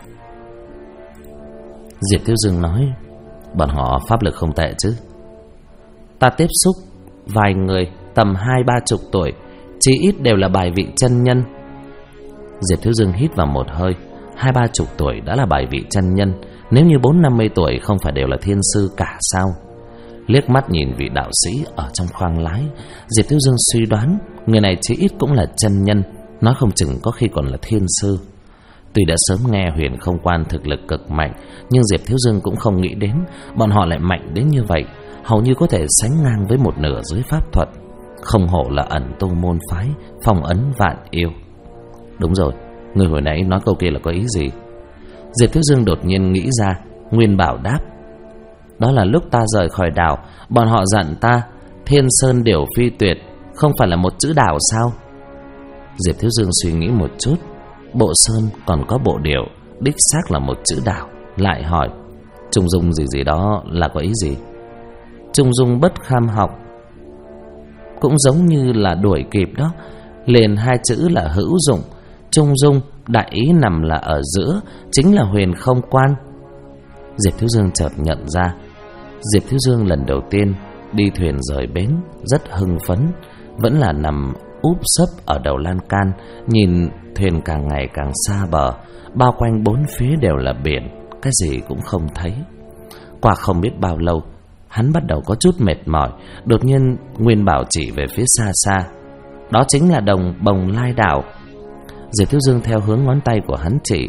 Diệp Thiếu Dương nói, bọn họ pháp lực không tệ chứ? Ta tiếp xúc vài người tầm 20-30 tuổi, chí ít đều là bài vị chân nhân. Diệp Thiếu Dương hít vào một hơi. 20-30 tuổi đã là bài vị chân nhân, nếu như 40-50 tuổi không phải đều là thiên sư cả sao? Liếc mắt nhìn vị đạo sĩ ở trong khoang lái, Diệp Thiếu Dương suy đoán người này chí ít cũng là chân nhân, nói không chừng có khi còn là thiên sư. Tuy đã sớm nghe Huyền Không Quan thực lực cực mạnh, nhưng Diệp Thiếu Dương cũng không nghĩ đến bọn họ lại mạnh đến như vậy, hầu như có thể sánh ngang với một nửa giới pháp thuật. Không hổ là ẩn tu môn phái, phong ấn vạn yêu. Đúng rồi, người hồi nãy nói câu kia là có ý gì? Diệp Thiếu Dương đột nhiên nghĩ ra. Nguyên Bảo đáp. Đó là lúc ta rời khỏi đảo, bọn họ dặn ta Thiên Sơn Điểu Phi Tuyệt không phải là một chữ đảo sao? Diệp Thiếu Dương suy nghĩ một chút. Bộ sơn còn có bộ điểu, đích xác là một chữ đảo. Lại hỏi, trung dung gì gì đó là có ý gì? Trung dung bất kham học, cũng giống như là đuổi kịp đó. Liền hai chữ là hữu dụng. Trung dung đại ý nằm là ở giữa, chính là Huyền Không Quan. Diệp Thiếu Dương chợt nhận ra. Diệp Thiếu Dương lần đầu tiên đi thuyền rời bến, rất hưng phấn, vẫn là nằm úp sấp ở đầu lan can, nhìn thuyền càng ngày càng xa bờ, bao quanh bốn phía đều là biển, cái gì cũng không thấy. Qua không biết bao lâu, hắn bắt đầu có chút mệt mỏi. Đột nhiên Nguyên Bảo chỉ về phía xa xa. Đó chính là đồng Bồng Lai đảo. Diệp Thiếu Dương theo hướng ngón tay của hắn chỉ,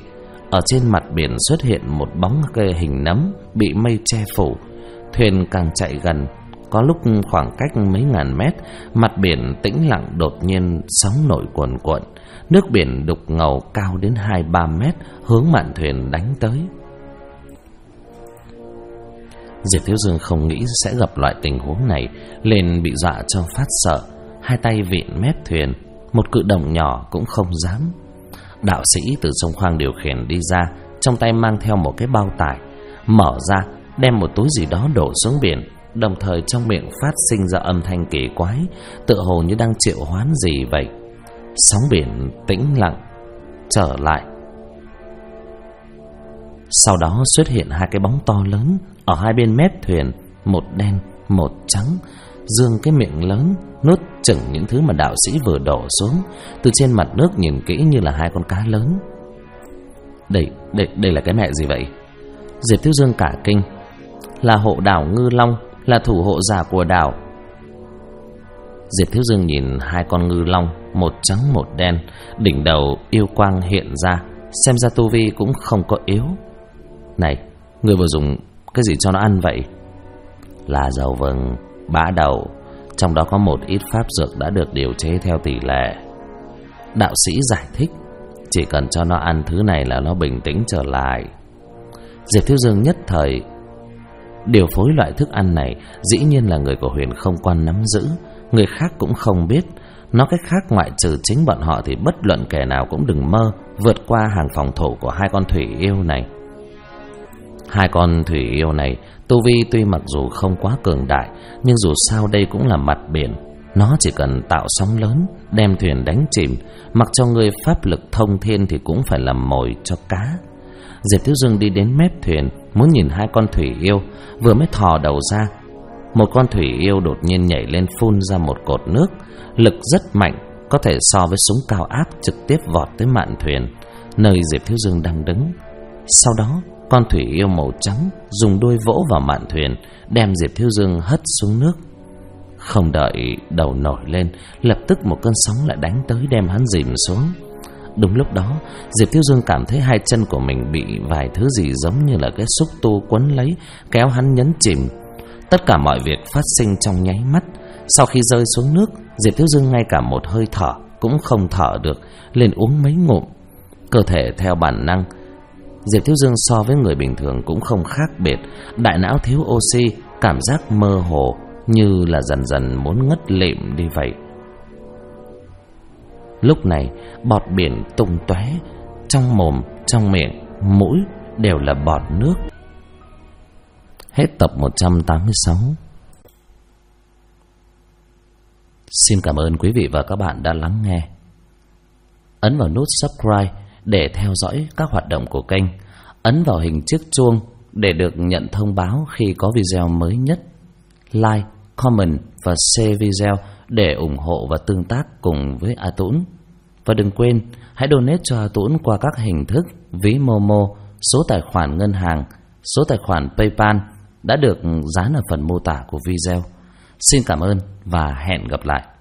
ở trên mặt biển xuất hiện một bóng cây hình nấm bị mây che phủ. Thuyền càng chạy gần, có lúc khoảng cách mấy ngàn mét, mặt biển tĩnh lặng, đột nhiên sóng nổi cuồn cuộn. Nước biển đục ngầu cao đến 2-3 mét hướng mạn thuyền đánh tới. Diệp Thiếu Dương không nghĩ sẽ gặp loại tình huống này, liền bị dọa cho phát sợ, hai tay vịn mép thuyền, một cử động nhỏ cũng không dám. Đạo sĩ từ trong khoang điều khiển đi ra, trong tay mang theo một cái bao tải, mở ra đem một túi gì đó đổ xuống biển, đồng thời trong miệng phát sinh ra âm thanh kỳ quái, tựa hồ như đang triệu hoán gì vậy. Sóng biển tĩnh lặng trở lại. Sau đó xuất hiện hai cái bóng to lớn ở hai bên mép thuyền, một đen một trắng, dương cái miệng lớn nuốt chửng những thứ mà đạo sĩ vừa đổ xuống. Từ trên mặt nước nhìn kỹ như là hai con cá lớn. Đây là cái mẹ gì vậy? Diệp Thiếu Dương cả kinh. Là hộ đảo Ngư Long, là thủ hộ giả của đảo. Diệp Thiếu Dương nhìn hai con ngư long, một trắng một đen, đỉnh đầu yêu quang hiện ra, xem ra tu vi cũng không có yếu. Này, người vừa dùng cái gì cho nó ăn vậy? Là dầu vừng, bã đậu, trong đó có một ít pháp dược đã được điều chế theo tỷ lệ. Đạo sĩ giải thích, chỉ cần cho nó ăn thứ này là nó bình tĩnh trở lại. Diệp Thiếu Dương nhất thời điều phối loại thức ăn này, dĩ nhiên là người của Huyền Không Quan nắm giữ, người khác cũng không biết. Nói cách khác, ngoại trừ chính bọn họ thì bất luận kẻ nào cũng đừng mơ vượt qua hàng phòng thủ của hai con thủy yêu này. Hai con thủy yêu này tu vi tuy mặc dù không quá cường đại, nhưng dù sao đây cũng là mặt biển, nó chỉ cần tạo sóng lớn đem thuyền đánh chìm, mặc cho người pháp lực thông thiên thì cũng phải làm mồi cho cá. Diệp Thiếu Dương đi đến mép thuyền, muốn nhìn hai con thủy yêu, vừa mới thò đầu ra, một con thủy yêu đột nhiên nhảy lên phun ra một cột nước, lực rất mạnh, có thể so với súng cao áp, trực tiếp vọt tới mạn thuyền nơi Diệp Thiếu Dương đang đứng. Sau đó, con thủy yêu màu trắng dùng đuôi vỗ vào mạn thuyền, đem Diệp Thiếu Dương hất xuống nước. Không đợi đầu nổi lên, lập tức một cơn sóng lại đánh tới đem hắn dìm xuống. Đúng lúc đó, Diệp Thiếu Dương cảm thấy hai chân của mình bị vài thứ gì giống như là cái xúc tu quấn lấy, kéo hắn nhấn chìm. Tất cả mọi việc phát sinh trong nháy mắt. Sau khi rơi xuống nước, Diệp Thiếu Dương ngay cả một hơi thở cũng không thở được, liền uống mấy ngụm. Cơ thể theo bản năng, Diệp Thiếu Dương so với người bình thường cũng không khác biệt. Đại não thiếu oxy, cảm giác mơ hồ, như là dần dần muốn ngất lịm đi vậy. Lúc này bọt biển tung tóe, trong mồm, trong miệng, mũi đều là bọt nước. Hết tập 186. Xin cảm ơn quý vị và các bạn đã lắng nghe. Ấn vào nút subscribe để theo dõi các hoạt động của kênh. Ấn vào hình chiếc chuông để được nhận thông báo khi có video mới nhất. Like, comment và share video để ủng hộ và tương tác cùng với A Tũng. Và đừng quên, hãy donate cho A Tũng qua các hình thức ví Momo, số tài khoản ngân hàng, số tài khoản PayPal đã được dán ở phần mô tả của video. Xin cảm ơn và hẹn gặp lại.